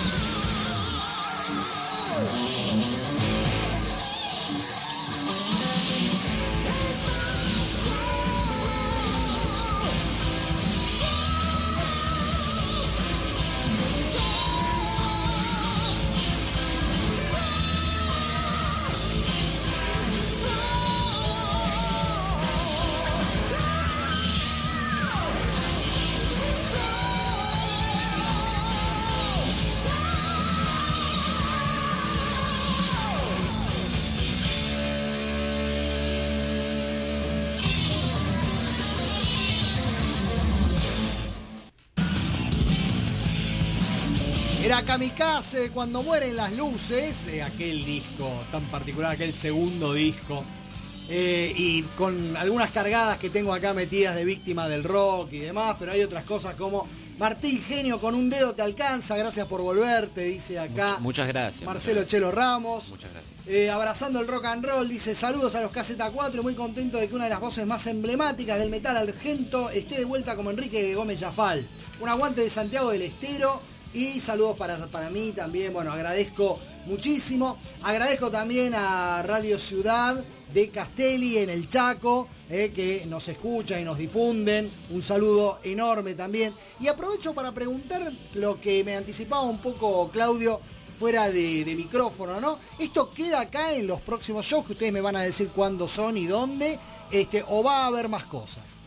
Era Kamikaze, Cuando mueren las luces, de aquel disco tan particular, aquel segundo disco. Eh, y con algunas cargadas que tengo acá metidas de Víctima del Rock y demás, pero hay otras cosas como Martín Genio, con un dedo te alcanza, gracias por volver, te dice acá. Much, muchas gracias. Marcelo muchas Chelo gracias. Ramos. Muchas gracias. Eh, abrazando el rock and roll, dice saludos a los K Z cuatro, muy contento de que una de las voces más emblemáticas del metal argento esté de vuelta como Enrique Gómez Jafal. Un aguante de Santiago del Estero y saludos para, para mí también. Bueno, agradezco muchísimo. Agradezco también a Radio Ciudad de Castelli en el Chaco, eh, que nos escuchan y nos difunden. Un saludo enorme también. Y aprovecho para preguntar lo que me anticipaba un poco Claudio fuera de, de micrófono, ¿no? ¿Esto queda acá en los próximos shows que ustedes me van a decir cuándo son y dónde? Este, ¿O va a haber más cosas?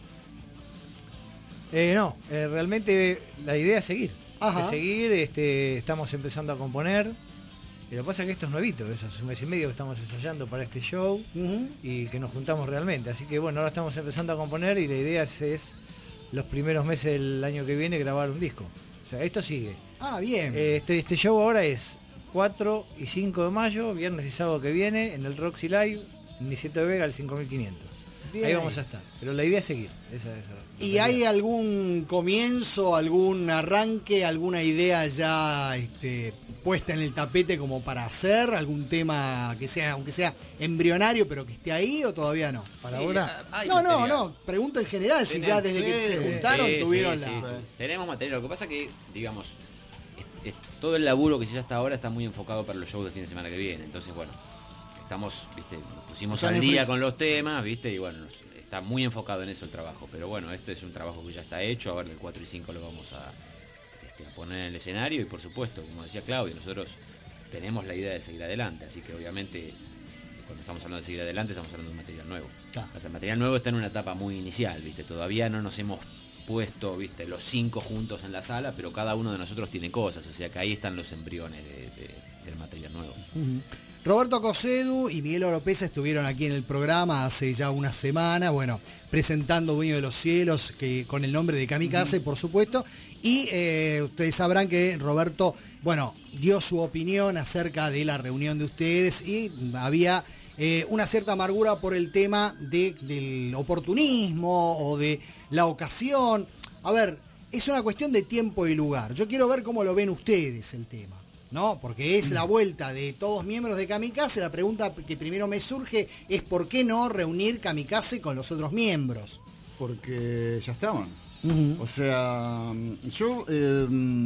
Eh, no, eh, realmente la idea es seguir. Ajá. Es seguir, este, estamos empezando a componer. Y lo que pasa es que esto es nuevito, eso hace un mes y medio que estamos ensayando para este show uh-huh. y que nos juntamos realmente. Así que bueno, ahora estamos empezando a componer y la idea es, es los primeros meses del año que viene grabar un disco. O sea, esto sigue. Ah, bien. Eh, este, este show ahora es cuatro y cinco de mayo, viernes y sábado que viene, en el Roxy Live, en Niceto de Vega, al cinco mil quinientos. Bien. Ahí vamos a estar. Pero la idea es seguir. Esa, esa, ¿Y hay algún comienzo, algún arranque, alguna idea ya este, puesta en el tapete como para hacer? ¿Algún tema que sea, aunque sea embrionario, pero que esté ahí o todavía no? ¿Para sí, ahora? Hay no, material. no, no. Pregunto en general, si ya desde que se juntaron sí, tuvieron sí, la... Sí, sí. Tenemos material. Lo que pasa que, digamos, es, es, todo el laburo que se hizo hasta ahora está muy enfocado para los shows de fin de semana que viene. Entonces, bueno, estamos, viste, nos pusimos al día con los temas, viste, y bueno, nos, está muy enfocado en eso el trabajo. Pero bueno, este es un trabajo que ya está hecho. Ahora el cuatro y cinco lo vamos a, este, a poner en el escenario. Y por supuesto, como decía Claudio, nosotros tenemos la idea de seguir adelante. Así que obviamente, cuando estamos hablando de seguir adelante, estamos hablando de un material nuevo. Ah. O sea, el material nuevo está en una etapa muy inicial, viste. Todavía no nos hemos puesto, viste, los cinco juntos en la sala, pero cada uno de nosotros tiene cosas. O sea que ahí están los embriones de, de, del material nuevo. Uh-huh. Roberto Cosedu y Miguel Oropesa estuvieron aquí en el programa hace ya una semana, bueno, presentando Dueño de los Cielos, que con el nombre de Kamikaze, uh-huh. por supuesto, y eh, ustedes sabrán que Roberto, bueno, dio su opinión acerca de la reunión de ustedes y había eh, una cierta amargura por el tema de, del oportunismo o de la ocasión. A ver, es una cuestión de tiempo y lugar. Yo quiero ver cómo lo ven ustedes el tema. ¿No? Porque es la vuelta de todos miembros de Kamikaze. La pregunta que primero me surge es ¿por qué no reunir Kamikaze con los otros miembros? Porque ya estaban. Uh-huh. O sea, yo eh,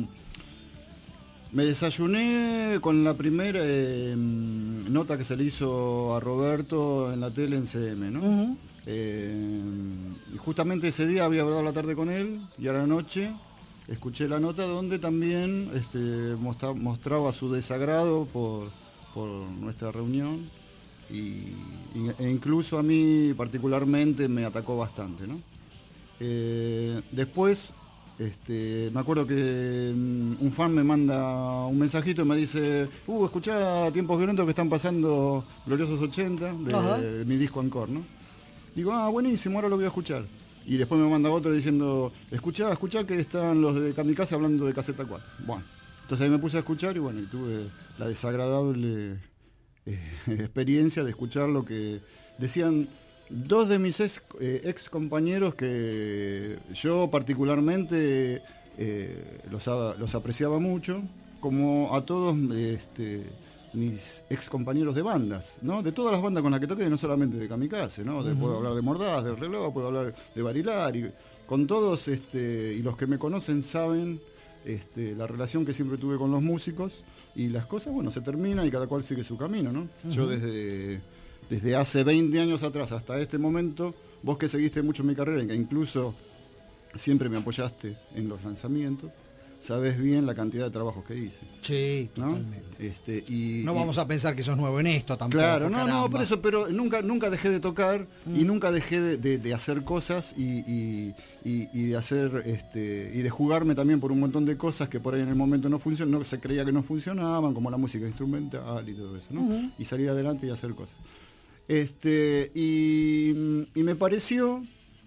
me desayuné con la primera eh, nota que se le hizo a Roberto en la tele en C M, ¿no? Uh-huh. Eh, y justamente ese día había hablado la tarde con él y a la noche escuché la nota donde también este, mostra, mostraba su desagrado por, por nuestra reunión y, y, e incluso a mí particularmente me atacó bastante, ¿no? Eh, después este, me acuerdo que un fan me manda un mensajito y me dice uh, escuchá Tiempos Violentos que están pasando Gloriosos ochenta de, de mi disco Encore, ¿no? Digo, ah, buenísimo, ahora lo voy a escuchar. Y después me manda otro diciendo, escuchá, escuchá que están los de Kamikaze hablando de Caseta cuatro. Bueno, entonces ahí me puse a escuchar y bueno, y tuve la desagradable eh, experiencia de escuchar lo que decían dos de mis ex, eh, ex compañeros que yo particularmente eh, los, los apreciaba mucho, como a todos este, mis ex compañeros de bandas, ¿no? De todas las bandas con las que toqué, no solamente de Kamikaze, ¿no? De, uh-huh. Puedo hablar de Mordaz, del Reloj, puedo hablar de Barilar, y con todos, este, y los que me conocen saben este, la relación que siempre tuve con los músicos, y las cosas, bueno, se terminan y cada cual sigue su camino, ¿no? Uh-huh. Yo desde, desde hace veinte años atrás hasta este momento, vos que seguiste mucho mi carrera, y que incluso siempre me apoyaste en los lanzamientos, sabes bien la cantidad de trabajos que hice. Sí, ¿no? Totalmente. Este, y, no vamos y, a pensar que sos nuevo en esto tampoco. Claro, no, caramba. no, por eso, pero nunca, nunca dejé de tocar mm. y nunca dejé de, de, de hacer cosas y, y, y, y de hacer, este, y de jugarme también por un montón de cosas que por ahí en el momento no funcionan, no se creía que no funcionaban, como la música instrumental y todo eso, ¿no? Uh-huh. Y salir adelante y hacer cosas. Este, y, y me pareció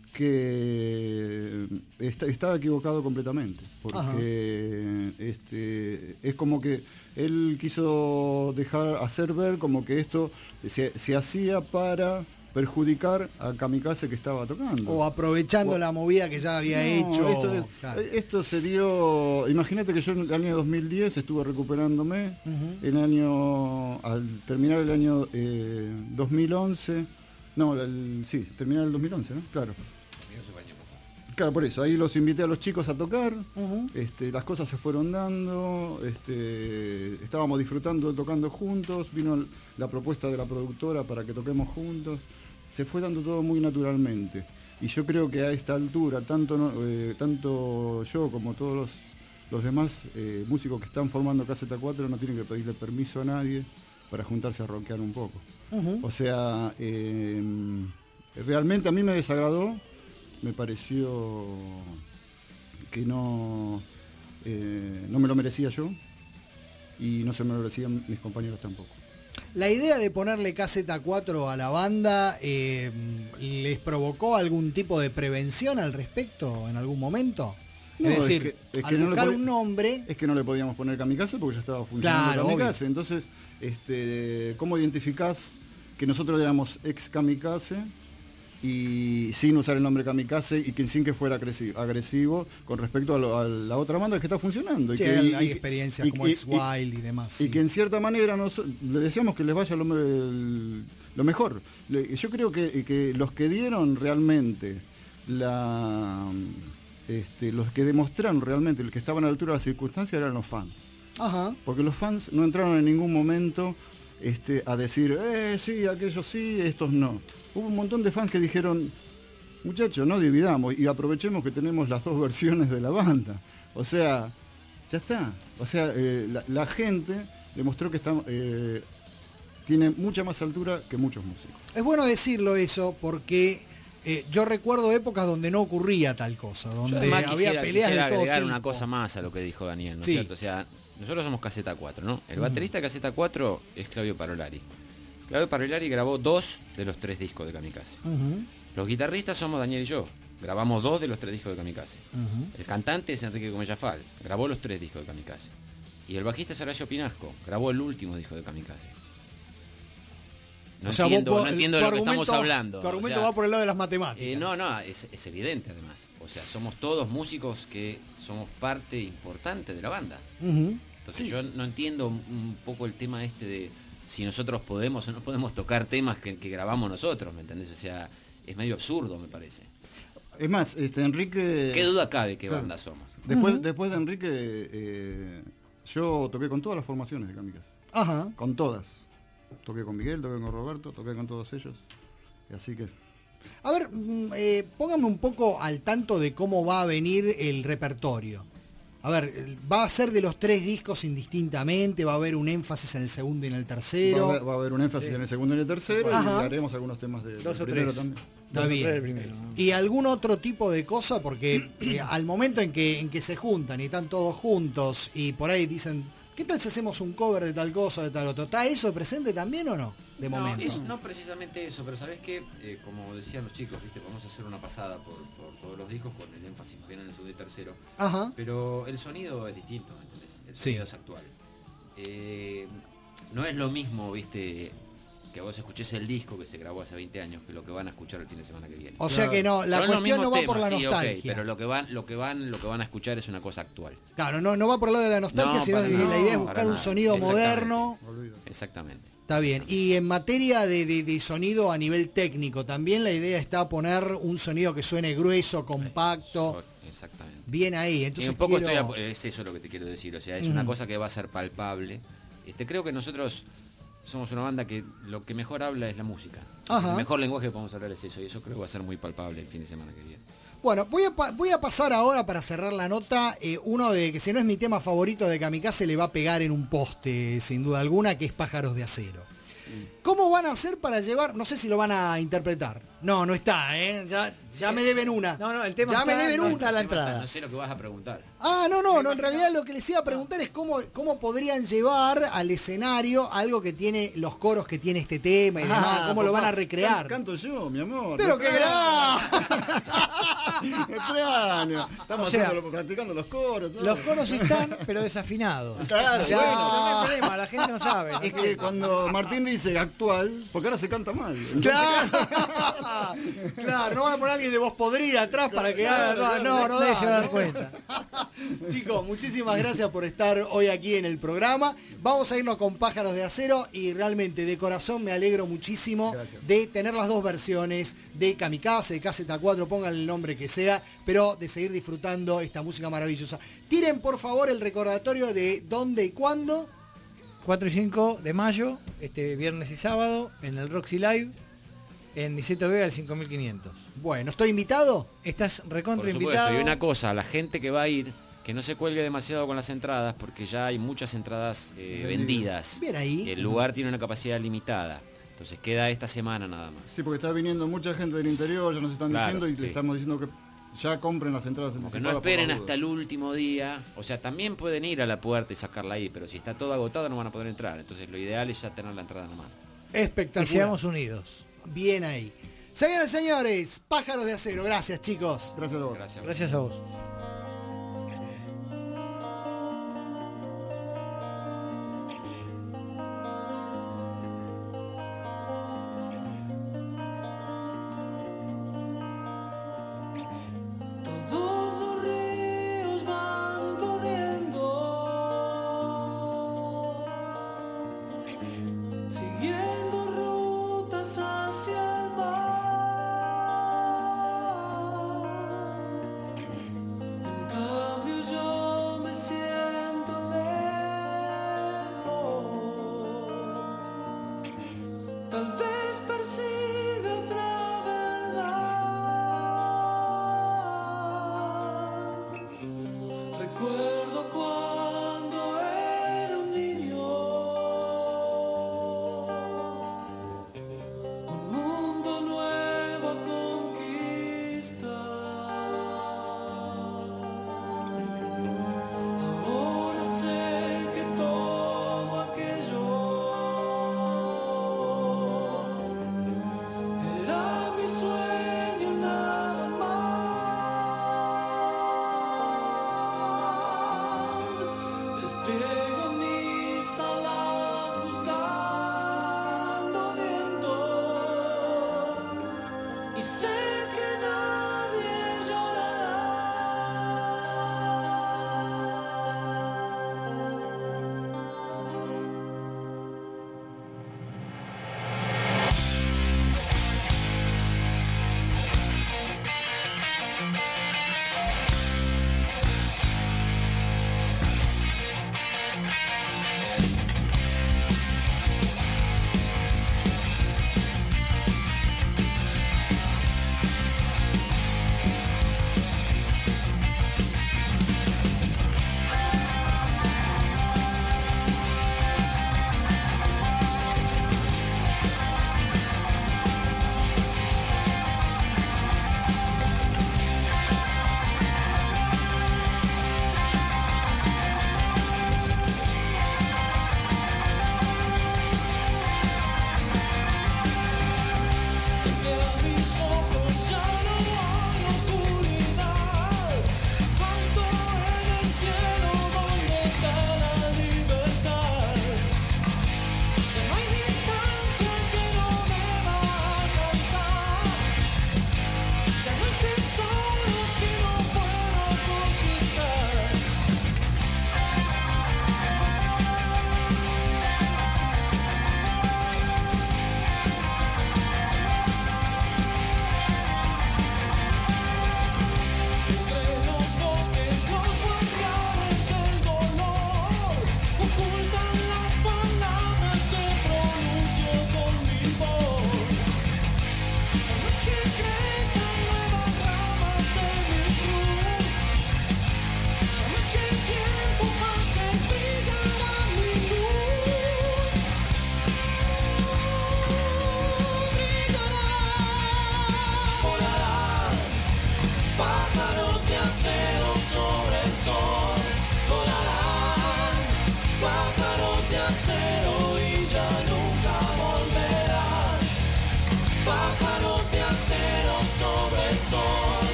que está, estaba equivocado completamente, porque este, es como que él quiso dejar hacer ver como que esto se, se hacía para perjudicar a Kamikaze que estaba tocando. O aprovechando o, la movida que ya había no, hecho. Esto, es, claro. esto se dio, imagínate que yo en el año dos mil diez estuve recuperándome, uh-huh. el año, al terminar el año eh, dos mil once, no, el, sí, terminar el dos mil once, ¿no? Claro. Claro, por eso, ahí los invité a los chicos a tocar, uh-huh. este, las cosas se fueron dando, este, estábamos disfrutando tocando juntos, vino la propuesta de la productora para que toquemos juntos, se fue dando todo muy naturalmente. Y yo creo que a esta altura, tanto, eh, tanto yo como todos los, los demás eh, músicos que están formando Caseta cuatro no tienen que pedirle permiso a nadie para juntarse a rockear un poco. Uh-huh. O sea, eh, realmente a mí me desagradó, me pareció que no, eh, no me lo merecía yo y no se me lo merecían mis compañeros tampoco. La idea de ponerle Caseta cuatro a la banda, eh, ¿les provocó algún tipo de prevención al respecto en algún momento? No, es decir, es que, es que al buscar no le un nombre... Es que no le podíamos poner Kamikaze porque ya estaba funcionando claro, Kamikaze. Obvio. Entonces, este, ¿cómo identificás que nosotros éramos ex Kamikaze y sin usar el nombre Kamikaze y que sin que fuera agresivo, agresivo con respecto a, lo, a la otra banda que está funcionando? Sí, y que, hay, y, hay experiencias y, como X-Wild y, y demás. Y sí. que en cierta manera nos, le decíamos que les vaya lo, el, lo mejor. Yo creo que, que los que dieron realmente la... Este, los que demostraron realmente, los que estaban a la altura de las circunstancias eran los fans. Ajá. Porque los fans no entraron en ningún momento este, a decir, eh, sí, aquellos sí, estos no. Hubo un montón de fans que dijeron, muchachos, no dividamos y aprovechemos que tenemos las dos versiones de la banda. O sea, ya está. O sea, eh, la, la gente demostró que está, eh, tiene mucha más altura que muchos músicos. Es bueno decirlo eso porque... Eh, yo recuerdo épocas donde no ocurría tal cosa, donde había quisiera, peleas quisiera de todo agregar tipo. una cosa más a lo que dijo Daniel, ¿no es sí. cierto? O sea, nosotros somos Caseta cuatro, ¿no? El baterista de Caseta cuatro es Claudio Parolari. Claudio Parolari grabó dos de los tres discos de Kamikaze. Uh-huh. Los guitarristas somos Daniel y yo. Grabamos dos de los tres discos de Kamikaze. Uh-huh. El cantante es Enrique Comellafal. Grabó los tres discos de Kamikaze. Y el bajista es Horacio Pinasco. Grabó el último disco de Kamikaze. No, o sea, entiendo, vos, no entiendo de lo que estamos hablando. Tu argumento o sea, va por el lado de las matemáticas. Eh, no, no, es, es evidente además. O sea, somos todos músicos que somos parte importante de la banda. Uh-huh. Entonces sí. Yo no entiendo un poco el tema este de si nosotros podemos o no podemos tocar temas que, que grabamos nosotros, ¿me entendés? O sea, es medio absurdo, me parece. Es más, este Enrique... ¿Qué duda cabe qué claro. banda somos? Después, uh-huh. después de Enrique, eh, yo toqué con todas las formaciones de Kamikaze. Ajá. Con todas. Toqué con Miguel, toqué con Roberto, toqué con todos ellos. Y así que... A ver, eh, póngame un poco al tanto de cómo va a venir el repertorio. A ver, ¿va a ser de los tres discos indistintamente? ¿Va a haber un énfasis en el segundo y en el tercero? Va a haber, va a haber un énfasis eh. en el segundo y en el tercero. Ajá. Y haremos algunos temas de, Dos del o primero tres. también. Está bien. Primero. ¿Y algún otro tipo de cosa? Porque eh, al momento en que, en que se juntan y están todos juntos y por ahí dicen... ¿Qué tal si hacemos un cover de tal cosa, de tal otro? ¿Está eso presente también o no? De no, momento. Es, no precisamente eso, pero ¿sabés qué? Eh, como decían los chicos, ¿viste? Vamos a hacer una pasada por, por todos los discos con el énfasis bien en el segundo y tercero. Ajá. Pero el sonido es distinto, ¿me entendés? El sonido sí. es actual. Eh, no es lo mismo, ¿viste? Que vos escuches el disco que se grabó hace veinte años que lo que van a escuchar el fin de semana que viene. O sea que no, la Son cuestión no va temas, por la sí, nostalgia. Okay, pero lo que van, lo que van, lo que van a escuchar es una cosa actual. Claro, no, no va por el lado de la nostalgia, no, sino que no, la idea es buscar un sonido moderno. Exactamente. Está bien. Y en materia de, de, de sonido a nivel técnico, también la idea está poner un sonido que suene grueso, compacto. Exactamente. Bien ahí. Entonces y un poco quiero... estoy a, es eso lo que te quiero decir. O sea, es mm. una cosa que va a ser palpable. Este, creo que nosotros somos una banda que lo que mejor habla es la música. Ajá. El mejor lenguaje que podemos hablar es eso. Y eso creo que va a ser muy palpable el fin de semana que viene. Bueno, voy a, pa- voy a pasar ahora para cerrar la nota, eh, uno de que si no es mi tema favorito de Kamikaze le va a pegar en un poste, sin duda alguna, que es Pájaros de Acero. ¿Cómo van a hacer para llevar? No sé si lo van a interpretar. No, no está, ¿eh? Ya, ya me deben una. No, no, el tema ya está, me deben no una. está a la entrada. No sé lo que vas a preguntar. Ah, no, no, no, en realidad lo que les iba a preguntar es cómo, cómo podrían llevar al escenario algo que tiene los coros que tiene este tema y demás, ah, cómo papá, lo van a recrear. Canto yo, mi amor. Pero qué gran. Extraño. Estamos o sea, haciendo, practicando los coros. Todo. Los coros están, pero desafinados. Claro, o sea, bueno. No hay problema, la gente no sabe. ¿no? Es que cuando Martín dice actual, porque ahora se canta mal. Claro, claro, no van a poner a alguien de voz podrida atrás para que haga. No, no, no. Nadie da, se va a dar ¿no? cuenta. Chicos, muchísimas gracias por estar hoy aquí en el programa. Vamos a irnos con Pájaros de Acero y realmente de corazón me alegro muchísimo Gracias. de tener las dos versiones de Kamikaze, de K Z cuatro, pongan el nombre que sea, pero de seguir disfrutando esta música maravillosa. Tiren por favor el recordatorio de dónde y cuándo. cuatro y cinco de mayo, este viernes y sábado, en el Roxy Live, en Niceto Vega, el cinco mil quinientos. Bueno, ¿estoy invitado? Estás recontra Por supuesto, invitado. y una cosa, la gente que va a ir, que no se cuelgue demasiado con las entradas, porque ya hay muchas entradas eh, vendidas. Bien ahí. El lugar tiene una capacidad limitada. Entonces queda esta semana nada más. Sí, porque está viniendo mucha gente del interior, ya nos están Claro, diciendo y sí. le estamos diciendo que ya compren las entradas Porque anticipadas. no por esperen las hasta dudas. el último día. O sea, también pueden ir a la puerta y sacarla ahí, pero si está todo agotado no van a poder entrar. Entonces lo ideal es ya tener la entrada en la mano. Espectacular. Y seamos unidos. Bien ahí. Señoras y señores, Pájaros de Acero. Gracias, chicos. Gracias a vos. Gracias. Gracias a vos. Todos los ríos van corriendo, siguiendo rutas hacia el mar. En cambio yo me siento lejos, tal vez persiga otra verdad. Recuerdo cuando era un niño, un mundo nuevo a conquistar. Ahora sé que todo aquello era mi sueño nada más. Despliego mis alas buscando viento y sé que nadie llorará.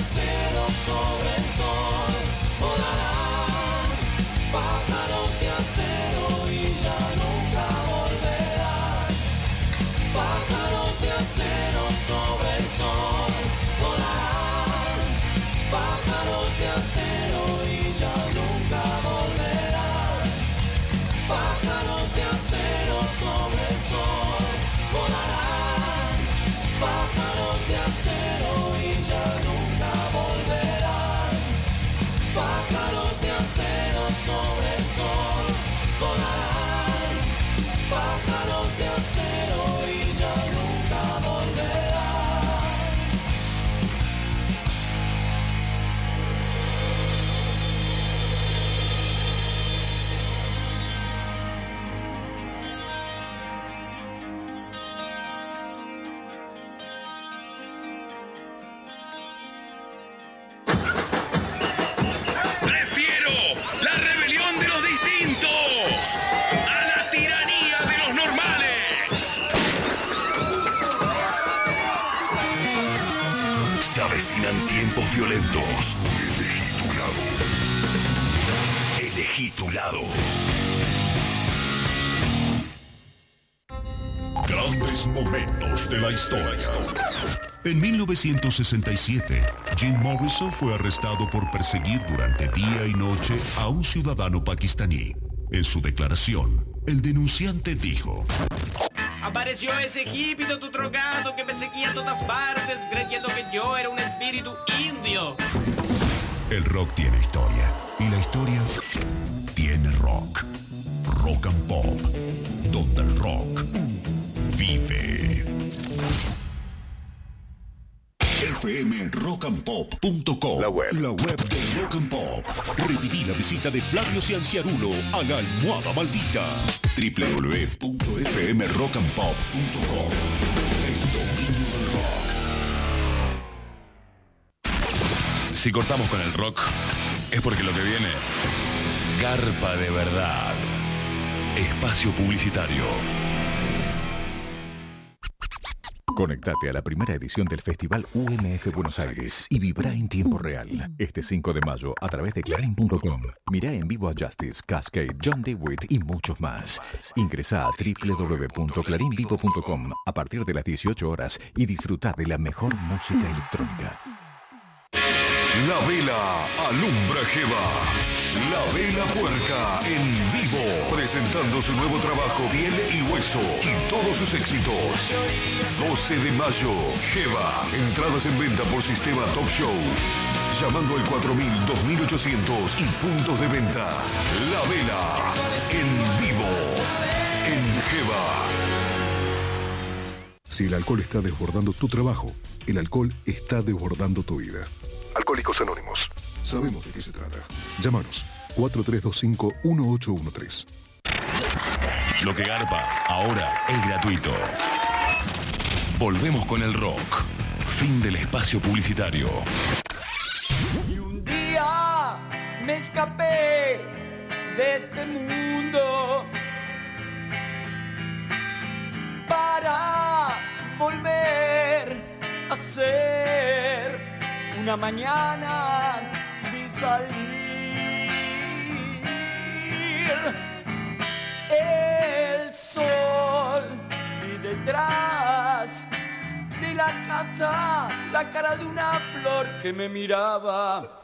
acero sobre el sol volarán, pájaros de acero y ya nunca volverán, pájaros de acero sobre el sol volarán, pájaros de acero y ya nunca volverán, pájaros de acero sobre el sol volarán, pájaros de acero y ya nunca volverán, pájaros de acero sobre el sol volarán, pájaros de acero y ya nunca volverán. Prefiero la rebelión de los distintos a la tiranía de los normales. Se avecinan tiempos violentos. Elegí tu lado. Elegí tu lado. Grandes momentos de la historia. En mil novecientos sesenta y siete, Jim Morrison fue arrestado por perseguir durante día y noche a un ciudadano pakistaní. En su declaración, el denunciante dijo: Apareció ese hippie todo drogado que me seguía a todas partes creyendo que yo era un espíritu indio. el rock tiene historia y la historia tiene rock. Rock and Pop, donde el rock vive. F M rock and pop punto com, la web. la web de Rock and Pop. Reviví la visita de Flavio Cianciarulo a la almohada maldita. doble u doble u doble u punto f m rock and pop punto com. El dominio del rock. Si cortamos con el rock, es porque lo que viene, garpa de verdad. Espacio publicitario. Conectate a la primera edición del Festival U M F Buenos Aires y vibra en tiempo real. Este cinco de mayo a través de clarín punto com. Mirá en vivo a Justice, Cascade, John DeWitt y muchos más. Ingresa a doble u doble u doble u punto clarín vivo punto com a partir de las dieciocho horas y disfruta de la mejor música electrónica. La vela alumbra Jeva. La Vela Puerca en vivo, presentando su nuevo trabajo Piel y Hueso y todos sus éxitos. doce de mayo, Jeva. Entradas en venta por sistema Top Show. Llamando al cuatro mil, dos mil ochocientos y puntos de venta. La Vela en vivo en Jeva. Si el alcohol está desbordando tu trabajo, el alcohol está desbordando tu vida. Alcohólicos Anónimos. Sabemos de qué se trata. Llámanos cuatro tres dos cinco, uno ocho uno tres. Lo que garpa ahora es gratuito. Volvemos con el rock. Fin del espacio publicitario. Y un día me escapé de este mundo para volver a ser una mañana de salir. El sol y detrás de la casa la cara de una flor que me miraba.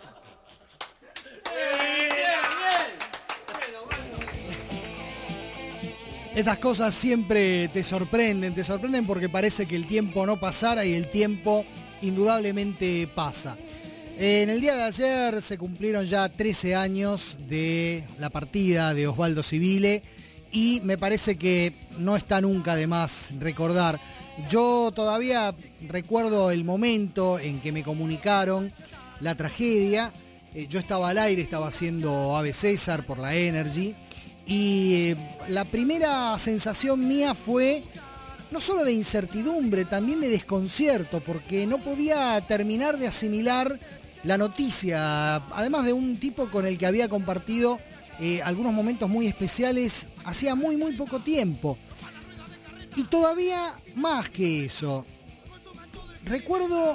Estas cosas siempre te sorprenden, te sorprenden porque parece que el tiempo no pasara y el tiempo indudablemente pasa. En el día de ayer se cumplieron ya trece años de la partida de Osvaldo Civile y me parece que no está nunca de más recordar. Yo todavía recuerdo el momento en que me comunicaron la tragedia. Yo estaba al aire, estaba haciendo Ave César por la Energy y la primera sensación mía fue no solo de incertidumbre, también de desconcierto, porque no podía terminar de asimilar la noticia, además de un tipo con el que había compartido eh, algunos momentos muy especiales hacía muy, muy poco tiempo. Y todavía más que eso, recuerdo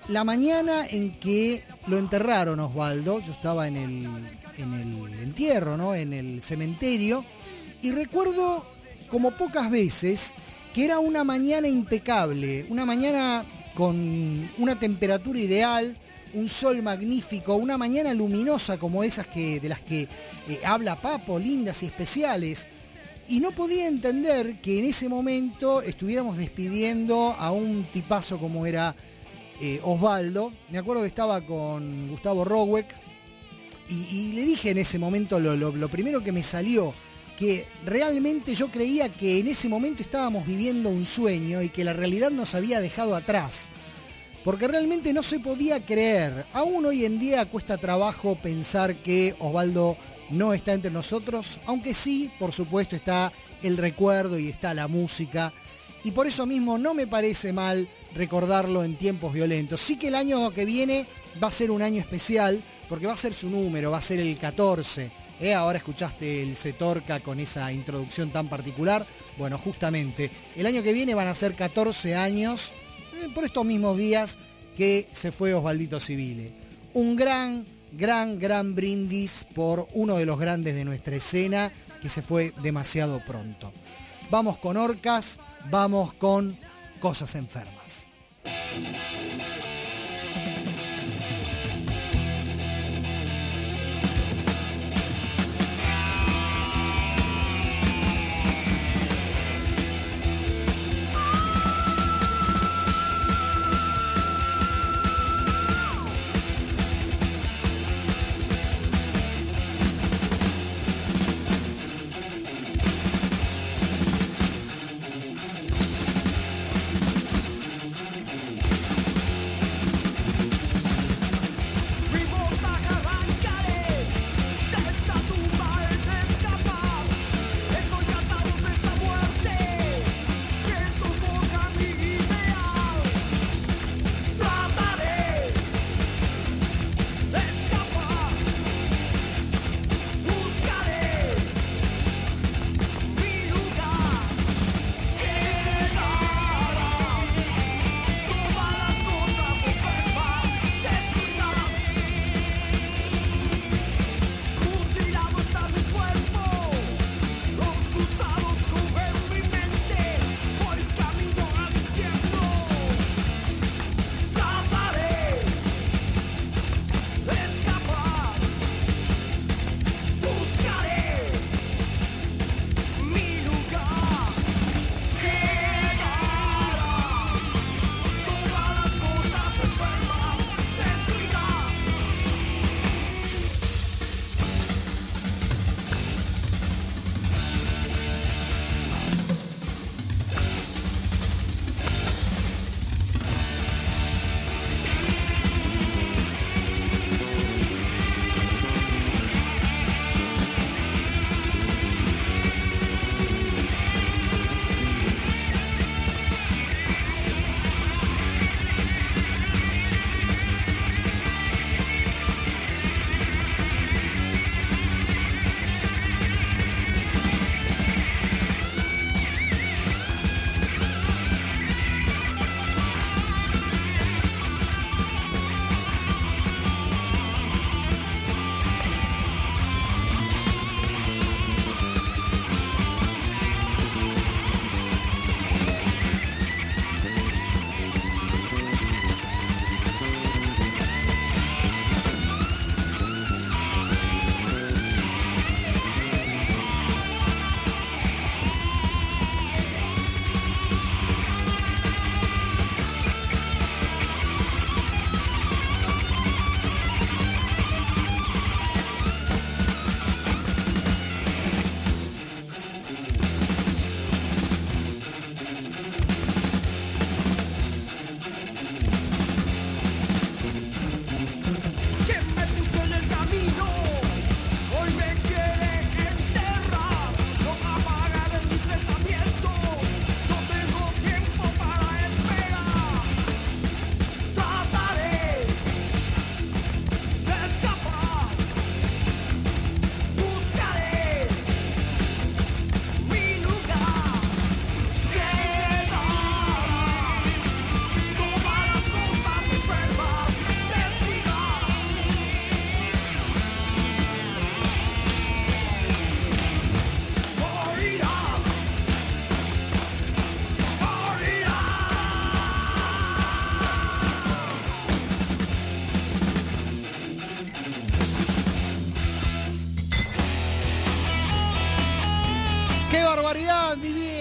la mañana en que lo enterraron Osvaldo. Yo estaba en el, en el entierro, ¿no? En el cementerio. Y recuerdo, como pocas veces, que era una mañana impecable. Una mañana con una temperatura ideal, un sol magnífico, una mañana luminosa como esas que, de las que eh, habla Papo, lindas y especiales. Y no podía entender que en ese momento estuviéramos despidiendo a un tipazo como era eh, Osvaldo. Me acuerdo que estaba con Gustavo Roweck y, y le dije en ese momento lo, lo, lo primero que me salió, que realmente yo creía que en ese momento estábamos viviendo un sueño y que la realidad nos había dejado atrás. Porque realmente no se podía creer. Aún hoy en día cuesta trabajo pensar que Osvaldo no está entre nosotros, aunque sí, por supuesto, está el recuerdo y está la música. Y por eso mismo no me parece mal recordarlo en tiempos violentos. Sí que el año que viene va a ser un año especial, porque va a ser su número, va a ser el catorce. ¿Eh? Ahora escuchaste el Cetorca con esa introducción tan particular. Bueno, justamente, el año que viene van a ser catorce años, eh, por estos mismos días que se fue Osvaldito Civile. Un gran... Gran, gran brindis por uno de los grandes de nuestra escena que se fue demasiado pronto. Vamos con Orcas, vamos con Cosas Enfermas.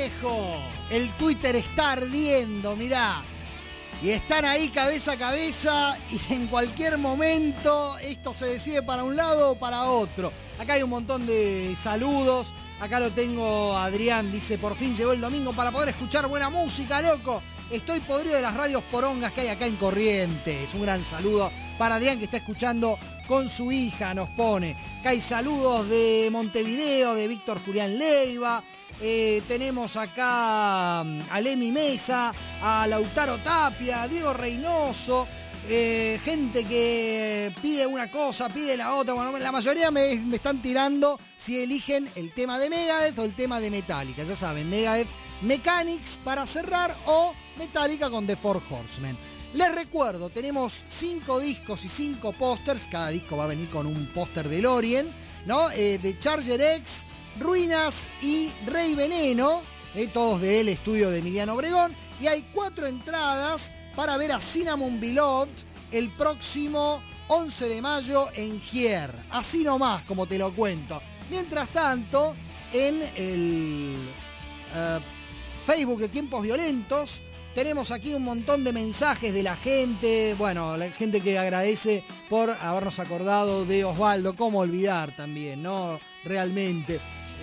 viejo. El Twitter está ardiendo, mirá. Y están ahí cabeza a cabeza y en cualquier momento esto se decide para un lado o para otro. Acá hay un montón de saludos. Acá lo tengo, Adrián dice, por fin llegó el domingo para poder escuchar buena música, loco. Estoy podrido de las radios porongas que hay acá en Corrientes. Un gran saludo para Adrián que está escuchando con su hija, nos pone. Acá hay saludos de Montevideo, de Víctor Julián Leiva. Eh, tenemos acá a Lemi Mesa, a Lautaro Tapia, a Diego Reynoso. Eh, gente que pide una cosa, pide la otra. Bueno, la mayoría me, me están tirando si eligen el tema de Megadeth o el tema de Metallica. Ya saben, Megadeth Mechanics para cerrar o Metallica con The Four Horsemen. Les recuerdo, tenemos cinco discos y cinco pósters. Cada disco va a venir con un póster de Lorien, ¿no? Eh, de Charger X, Ruinas y Rey Veneno, eh, todos del estudio de Emiliano Obregón. Y hay cuatro entradas para ver a Cinnamon Beloved el próximo once de mayo en Gier. Así nomás, como te lo cuento. Mientras tanto, en el uh, Facebook de Tiempos Violentos, tenemos aquí un montón de mensajes de la gente. Bueno, la gente que agradece por habernos acordado de Osvaldo. Cómo olvidar también, ¿no? Realmente.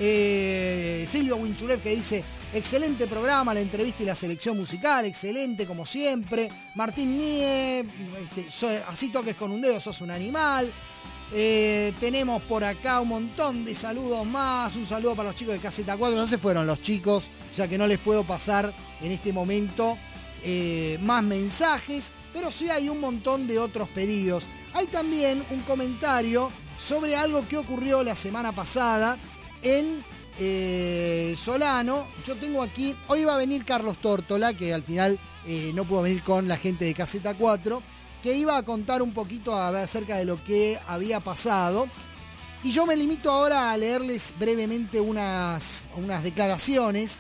Eh, Silvio Winchulet que dice, excelente programa, la entrevista y la selección musical, excelente como siempre. Martín Nie, este, so, así toques con un dedo, sos un animal. Eh, tenemos por acá un montón de saludos más. Un saludo para los chicos de Caseta cuatro. No se fueron los chicos, ya que no les puedo pasar en este momento eh, más mensajes, pero sí hay un montón de otros pedidos. Hay también un comentario sobre algo que ocurrió la semana pasada en eh, Solano. Yo tengo aquí, hoy iba a venir Carlos Tórtola, que al final eh, no pudo venir con la gente de Caseta cuatro, que iba a contar un poquito a ver acerca de lo que había pasado. Y yo me limito ahora a leerles brevemente unas, unas declaraciones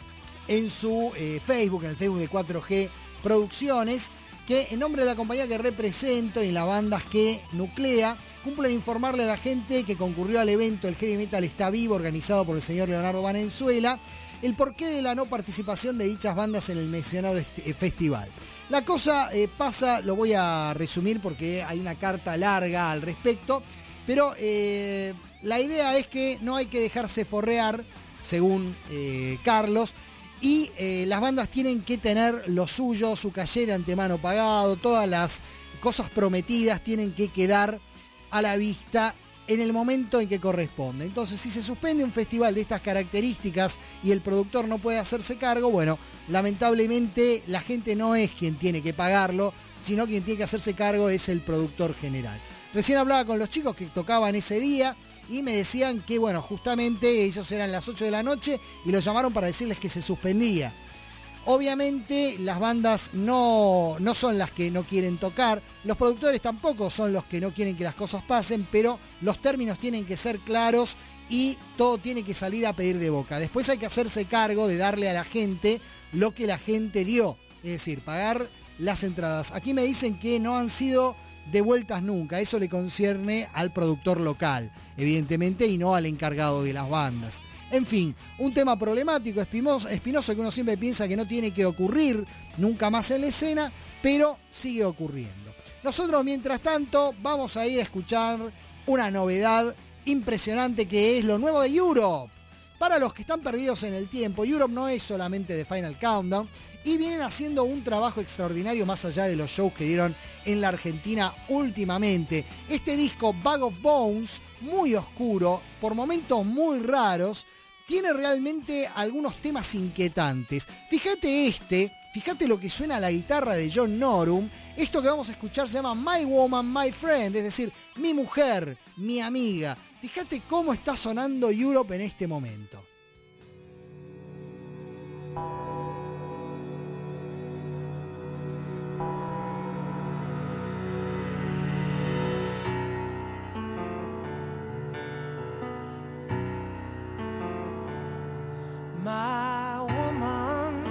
en su eh, Facebook, en el Facebook de cuatro G Producciones, que en nombre de la compañía que represento y en las bandas que nuclea, cumplen informarle a la gente que concurrió al evento El Heavy Metal Está Vivo, organizado por el señor Leonardo Valenzuela, el porqué de la no participación de dichas bandas en el mencionado este, festival. La cosa eh, pasa, lo voy a resumir porque hay una carta larga al respecto, pero eh, la idea es que no hay que dejarse forrear, según eh, Carlos, y eh, las bandas tienen que tener lo suyo, su caché de antemano pagado, todas las cosas prometidas tienen que quedar a la vista en el momento en que corresponde. Entonces, si se suspende un festival de estas características y el productor no puede hacerse cargo, bueno, lamentablemente la gente no es quien tiene que pagarlo, sino quien tiene que hacerse cargo es el productor general. Recién hablaba con los chicos que tocaban ese día y me decían que, bueno, justamente ellos eran las ocho de la noche y los llamaron para decirles que se suspendía. Obviamente las bandas no, no son las que no quieren tocar, los productores tampoco son los que no quieren que las cosas pasen, pero los términos tienen que ser claros y todo tiene que salir a pedir de boca. Después hay que hacerse cargo de darle a la gente lo que la gente dio, es decir, pagar las entradas. Aquí me dicen que no han sido devueltas nunca, eso le concierne al productor local, evidentemente, y no al encargado de las bandas. En fin, un tema problemático, espinoso, espinoso que uno siempre piensa que no tiene que ocurrir nunca más en la escena, pero sigue ocurriendo. Nosotros, mientras tanto, vamos a ir a escuchar una novedad impresionante que es lo nuevo de Europe. Para los que están perdidos en el tiempo, Europe no es solamente The Final Countdown y vienen haciendo un trabajo extraordinario más allá de los shows que dieron en la Argentina últimamente. Este disco, Bag of Bones, muy oscuro, por momentos muy raros, tiene realmente algunos temas inquietantes. Fíjate este, fíjate lo que suena a la guitarra de John Norum. Esto que vamos a escuchar se llama My Woman, My Friend, es decir, mi mujer, mi amiga. Fíjate cómo está sonando Europe en este momento. My woman,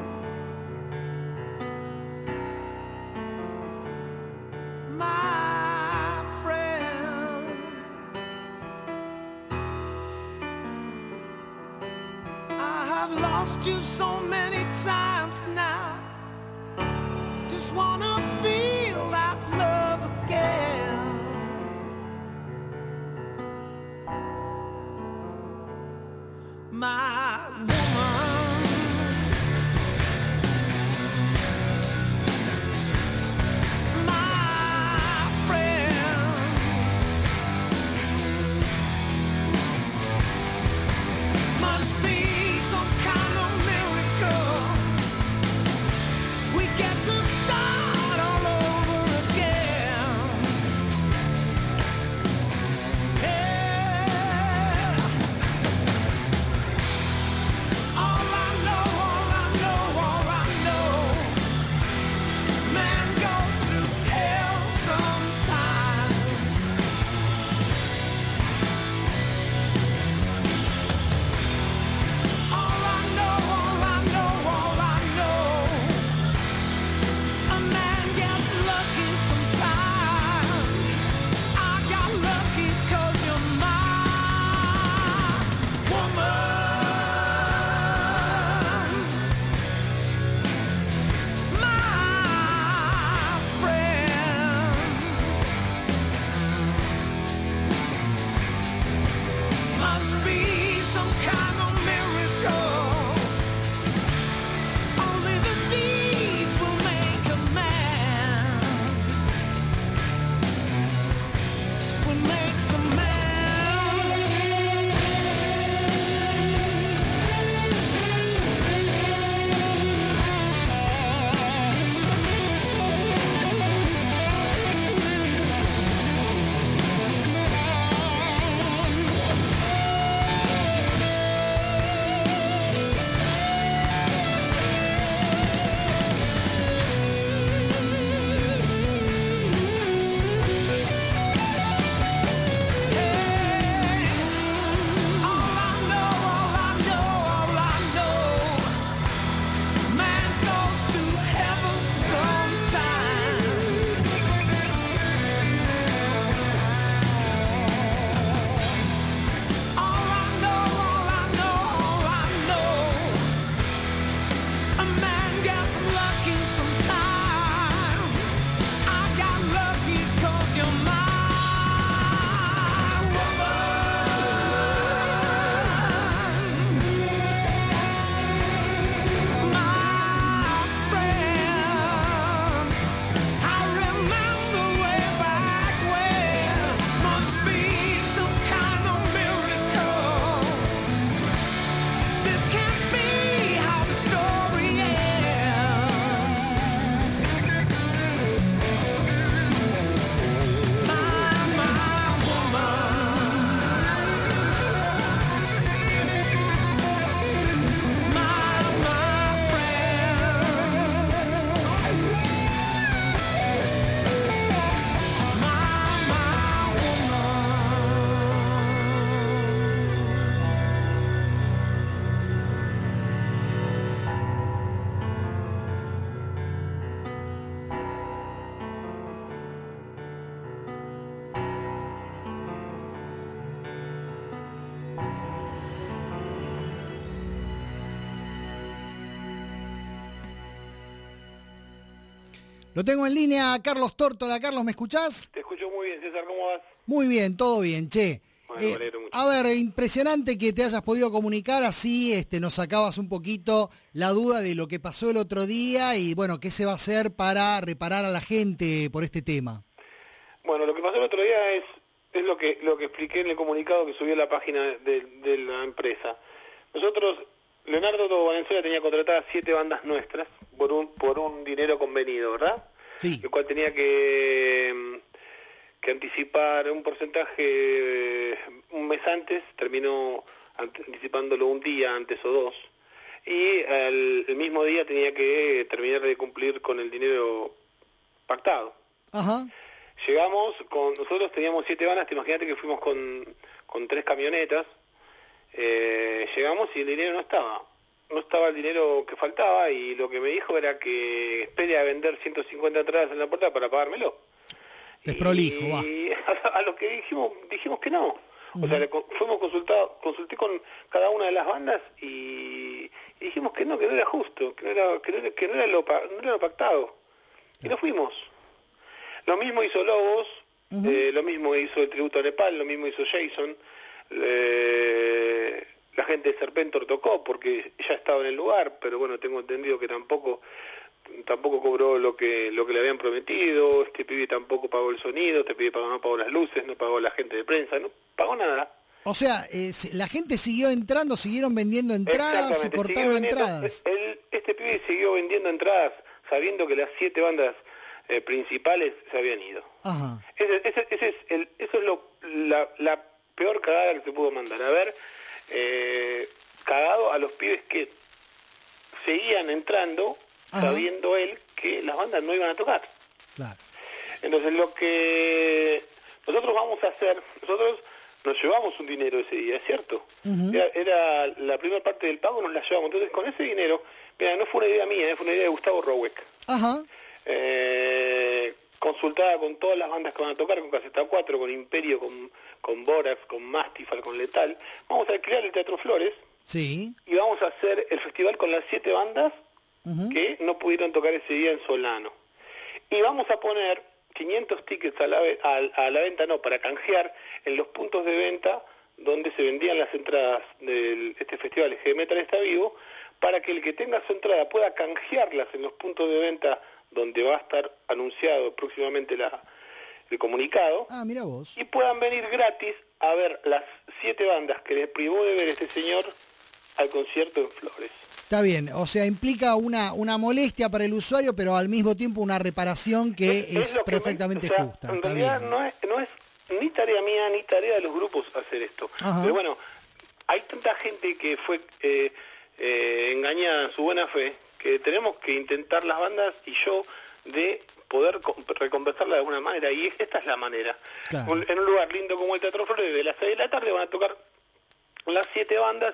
my friend, I've lost you so many times now. Just wanna feel that love again. My woman, my friend, must be some kind of miracle. We get to start all over again. Yeah. All I know, all I know, all I know, man goes through hell sometimes. All I know, all I know, all I know, a man gets lucky sometimes. I got lucky 'cause you're my woman, my friend. Must be some kind of miracle. Only the deeds will make a man. Will make the Lo tengo en línea a Carlos Tórtola. Carlos, ¿me escuchás? Te escucho muy bien, César, ¿cómo vas? Muy bien, todo bien, che. Bueno, Eh, me alegro mucho. a ver, impresionante que te hayas podido comunicar así, este, nos sacabas un poquito la duda de lo que pasó el otro día y bueno, qué se va a hacer para reparar a la gente por este tema. Bueno, lo que pasó el otro día es, es lo que lo que expliqué en el comunicado que subió a la página de, de la empresa. Nosotros, Leonardo Valenzuela tenía contratadas siete bandas nuestras por un por un dinero convenido, ¿verdad? Sí. El cual tenía que, que anticipar un porcentaje un mes antes, terminó anticipándolo un día antes o dos, y el, el mismo día tenía que terminar de cumplir con el dinero pactado. Ajá. Llegamos, con nosotros teníamos siete bandas, te imagínate que fuimos con, con tres camionetas, eh, llegamos y el dinero no estaba, no estaba el dinero que faltaba, y lo que me dijo era que espere a vender ciento cincuenta entradas en la puerta para pagármelo. Desprolijo, va. Y a, a lo que dijimos, dijimos que no, O sea, le con- fuimos consultados, consulté con cada una de las bandas y, y dijimos que no, que no era justo, que no era, que no era, que no era, lo, pa- no era lo pactado. Y no fuimos. Lo mismo hizo Lobos, eh, lo mismo hizo el tributo a Nepal, lo mismo hizo Jason. Eh, la gente de Serpentor tocó porque ya estaba en el lugar, pero bueno, tengo entendido que tampoco tampoco cobró lo que lo que le habían prometido. Este pibe tampoco pagó el sonido, este pibe pagó, no pagó las luces, no pagó la gente de prensa, no pagó nada. O sea, eh, se- la gente siguió entrando, siguieron vendiendo entradas y Exactamente, cortando siguió vendiendo- entradas. el- este pibe siguió vendiendo entradas sabiendo que las siete bandas eh, principales se habían ido. Ajá. Ese, ese- ese es el, eso es lo, la, la peor cagada que se pudo mandar. Haber eh, cagado a los pibes que seguían entrando Ajá. sabiendo él que las bandas no iban a tocar. Claro. Entonces lo que nosotros vamos a hacer, nosotros nos llevamos un dinero ese día, ¿es cierto? Ujú. Era, era la primera parte del pago, nos la llevamos. Entonces con ese dinero, mira, no fue una idea mía, eh, fue una idea de Gustavo Roweck. Ajá. Eh, consultada con todas las bandas que van a tocar, con Caseta cuatro, con Imperio, con, con Borax, con Mastifal, con Letal. Vamos a alquilar el Teatro Flores Sí. y vamos a hacer el festival con las siete bandas Ujú. que no pudieron tocar ese día en Solano. Y vamos a poner quinientos tickets a la, ve- a, a la venta, no, para canjear en los puntos de venta donde se vendían las entradas de este festival G Metal está vivo, para que el que tenga su entrada pueda canjearlas en los puntos de venta donde va a estar anunciado próximamente la, el comunicado, Ah, mira vos. y puedan venir gratis a ver las siete bandas que les privó de ver este señor al concierto en Flores. Está bien, o sea, implica una, una molestia para el usuario, pero al mismo tiempo una reparación que es, lo que perfectamente me- o sea, justa. En Está realidad bien. no es, no es ni tarea mía ni tarea de los grupos hacer esto. Ajá. Pero bueno, hay tanta gente que fue eh, eh, engañada en su buena fe que tenemos que intentar las bandas y yo de poder co- recompensarla de alguna manera. Y esta es la manera. Claro. Un- en un lugar lindo como el Teatro Flores, de las seis de la tarde van a tocar las siete bandas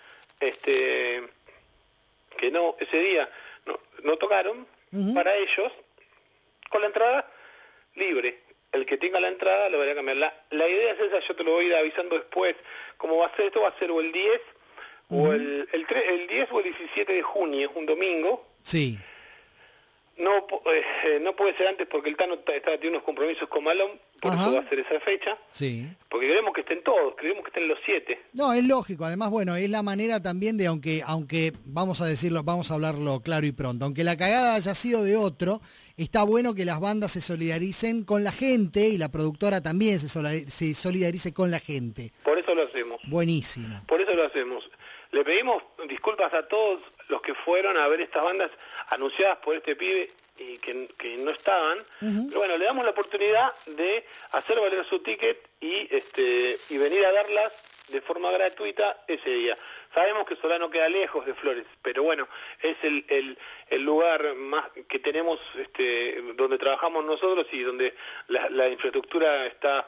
este que no ese día no, no tocaron para ellos con la entrada libre. El que tenga la entrada lo voy a cambiar. La, la idea es esa, yo te lo voy a ir avisando después. Cómo va a ser esto, va a ser o el diez o el, el, tre- el diez o el diecisiete de junio, un domingo. Sí. No po- eh, no puede ser antes porque el Tano está, está- tiene unos compromisos con Malón, por Ajá. eso va a ser esa fecha. Sí. Porque queremos que estén todos, queremos que estén los siete. No, es lógico. Además, bueno, es la manera también de, aunque, aunque vamos a decirlo, vamos a hablarlo claro y pronto, aunque la cagada haya sido de otro, está bueno que las bandas se solidaricen con la gente y la productora también se, sola- se solidarice con la gente. Por eso lo hacemos. Buenísimo. Por eso lo hacemos. Le pedimos disculpas a todos los que fueron a ver estas bandas anunciadas por este pibe y que, que no estaban. Pero bueno, le damos la oportunidad de hacer valer su ticket y este y venir a darlas de forma gratuita ese día. Sabemos que Solano queda lejos de Flores, pero bueno, es el, el, el lugar más que tenemos, este, donde trabajamos nosotros y donde la, la infraestructura está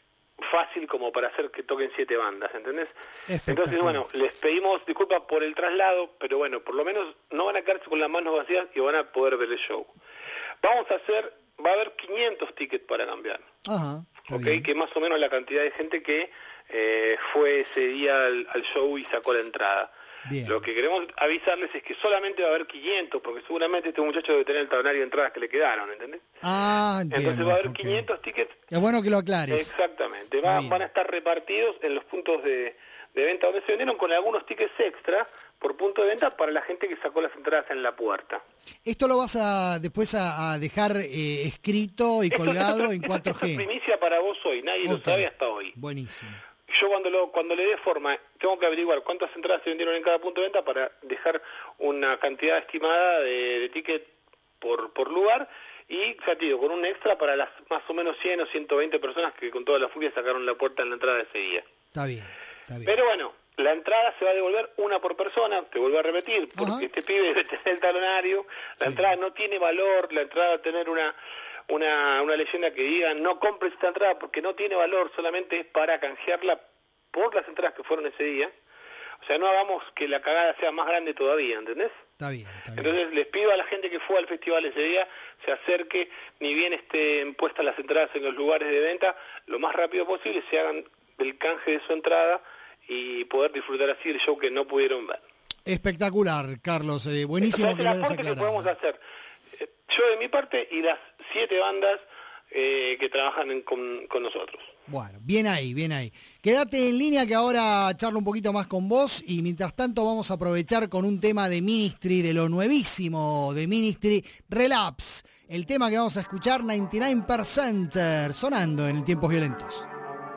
fácil como para hacer que toquen siete bandas, ¿entendés? Entonces, bueno, les pedimos disculpas por el traslado, pero bueno, por lo menos no van a quedarse con las manos vacías y van a poder ver el show. Vamos a hacer, va a haber quinientos tickets para cambiar, Ajá. ¿ok? Que es más o menos la cantidad de gente que eh, fue ese día al, al show y sacó la entrada. Bien. Lo que queremos avisarles es que solamente va a haber quinientos, porque seguramente este muchacho debe tener el talonario de entradas que le quedaron, ¿entendés? Ah, entiendo. Entonces va a haber ok. quinientos tickets. Es bueno que lo aclares. Exactamente, va- van a estar repartidos en los puntos de, de venta donde se vendieron, con algunos tickets extra por punto de venta para la gente que sacó las entradas en la puerta. Esto lo vas a después a, a dejar eh, escrito y Esto- colgado esto- en esto- cuatro esto es G. primicia para vos hoy, nadie lo Ok. sabe hasta hoy. Buenísimo. Yo cuando lo cuando le dé forma, tengo que averiguar cuántas entradas se vendieron en cada punto de venta para dejar una cantidad estimada de, de ticket por, por lugar y, ya te digo, con un extra para las más o menos cien o ciento veinte personas que con toda la furia sacaron la puerta en la entrada de ese día. Está bien, está bien. Pero bueno, la entrada se va a devolver una por persona, te vuelvo a repetir, porque este pibe debe tener el talonario, la entrada no tiene valor, la entrada va a tener una, una, una leyenda que diga no compres esta entrada porque no tiene valor, solamente es para canjearla por las entradas que fueron ese día. O sea, no hagamos que la cagada sea más grande todavía, ¿entendés? Está bien. Entonces les pido a la gente que fue al festival ese día, se acerque, ni bien estén puestas las entradas en los lugares de venta, lo más rápido posible, se hagan el canje de su entrada y poder disfrutar así el show que no pudieron ver. Espectacular, Carlos. Eh, buenísimo O sea, que es lo el hayas aporte que aclarado. podemos hacer. Eh, Yo de mi parte y las siete bandas eh, que trabajan en- con, con nosotros. Bueno, bien ahí, bien ahí. Quédate en línea que ahora charlo un poquito más con vos y mientras tanto vamos a aprovechar con un tema de Ministry, de lo nuevísimo de Ministry, Relapse. El tema que vamos a escuchar, noventa y nueve percent, sonando en Tiempos Violentos.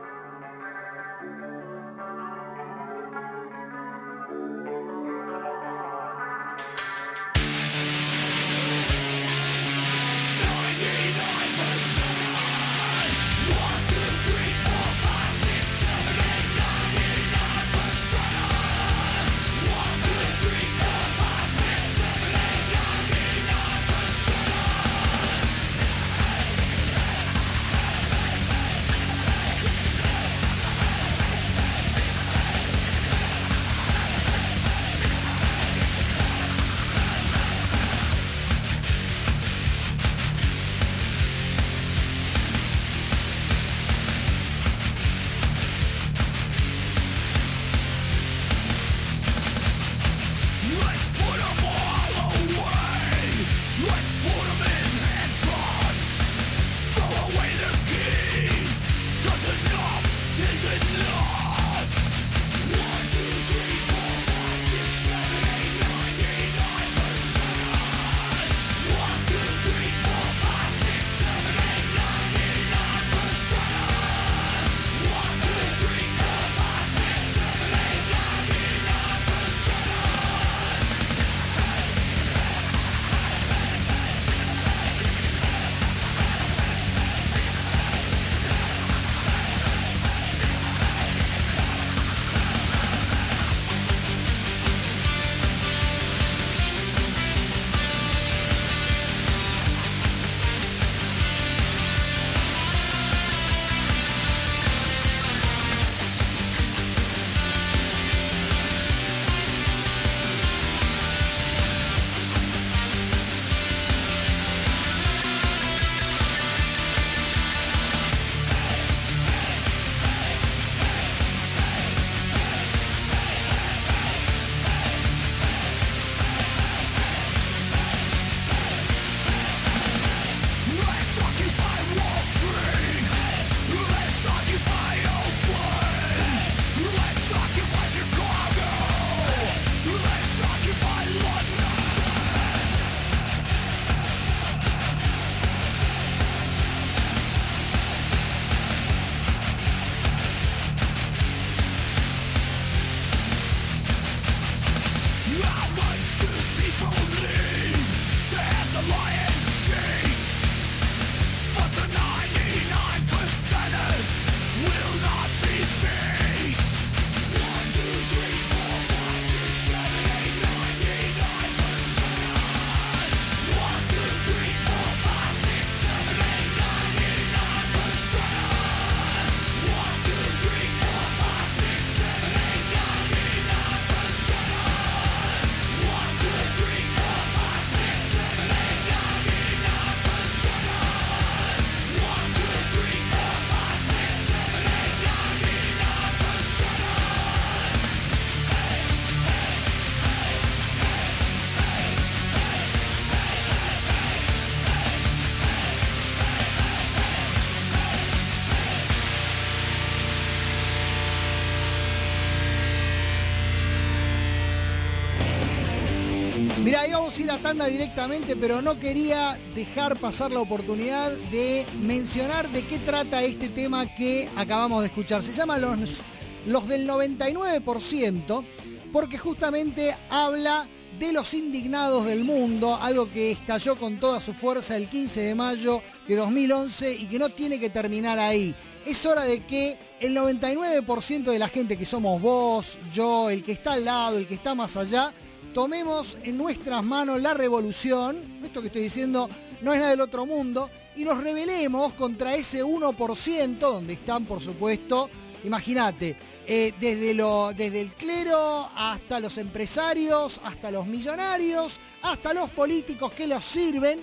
Mira, íbamos a ir a tanda directamente, pero no quería dejar pasar la oportunidad de mencionar de qué trata este tema que acabamos de escuchar. Se llama Los, los del noventa y nueve por ciento, porque justamente habla de los indignados del mundo, algo que estalló con toda su fuerza el quince de mayo de dos mil once y que no tiene que terminar ahí. Es hora de que el noventa y nueve por ciento de la gente que somos vos, yo, el que está al lado, el que está más allá, tomemos en nuestras manos la revolución, esto que estoy diciendo no es nada del otro mundo, y nos rebelemos contra ese uno por ciento, donde están, por supuesto, imagínate, eh, desde, lo, desde el clero hasta los empresarios, hasta los millonarios, hasta los políticos que los sirven,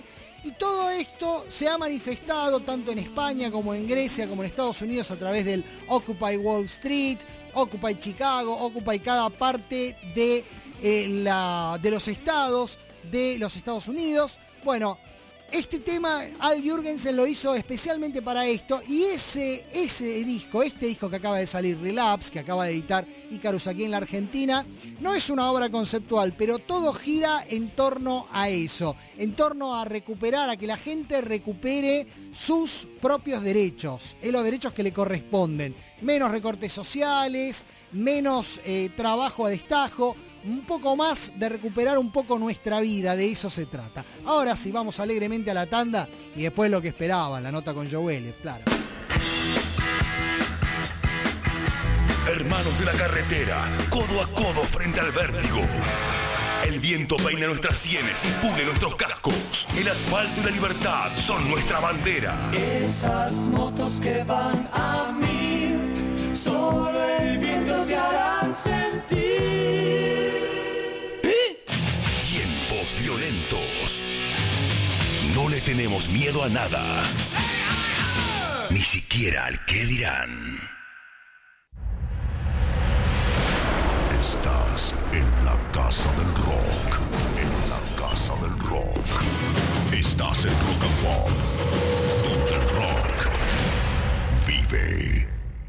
Y todo esto se ha manifestado tanto en España como en Grecia, como en Estados Unidos a través del Occupy Wall Street, Occupy Chicago, Occupy cada parte de, eh, la, de los estados de los Estados Unidos. Bueno, este tema Al Jourgensen lo hizo especialmente para esto, y ese, ese disco, este disco que acaba de salir, Relapse, que acaba de editar Icarus aquí en la Argentina, no es una obra conceptual, pero todo gira en torno a eso, en torno a recuperar, a que la gente recupere sus propios derechos, eh, los derechos que le corresponden, menos recortes sociales, menos eh, trabajo a destajo, un poco más de recuperar un poco nuestra vida, de eso se trata. Ahora sí, vamos alegremente a la tanda y después lo que esperaban, la nota con Joe Elliott, claro. Hermanos de la carretera, codo a codo frente al vértigo. El viento peina nuestras sienes y pule nuestros cascos. El asfalto y la libertad son nuestra bandera. Esas motos que van a mí, solo el viento te harán sentir. Tiempos violentos. No le tenemos miedo a nada. Ni siquiera al qué dirán. Estás en la casa del rock. En la casa del rock. Estás en Rock and Pop. Donde el rock vive.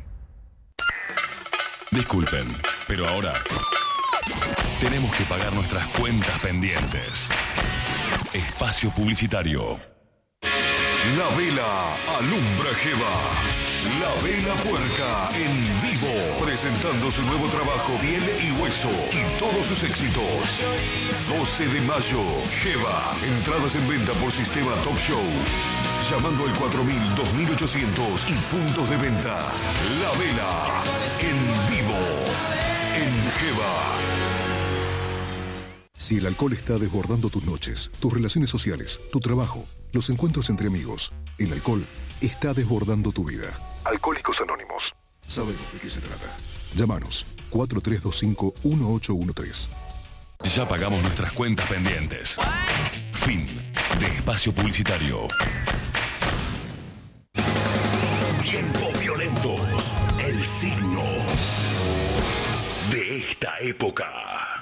Disculpen, pero ahora tenemos que pagar nuestras cuentas pendientes. Espacio publicitario. La vela alumbra Jeva. La Vela Puerca en vivo, presentando su nuevo trabajo Piel y Hueso y todos sus éxitos. doce de mayo, Jeva. Entradas en venta por sistema Top Show. Llamando al cuatro mil, dos mil ochocientos y puntos de venta. La Vela en vivo en Jeva. Si el alcohol está desbordando tus noches, tus relaciones sociales, tu trabajo, los encuentros entre amigos, el alcohol está desbordando tu vida. Alcohólicos Anónimos. Sabemos de qué se trata. Llámanos cuatro tres dos cinco, uno ocho uno tres. Ya pagamos nuestras cuentas pendientes. Fin de espacio publicitario. Tiempos violentos. El signo de esta época.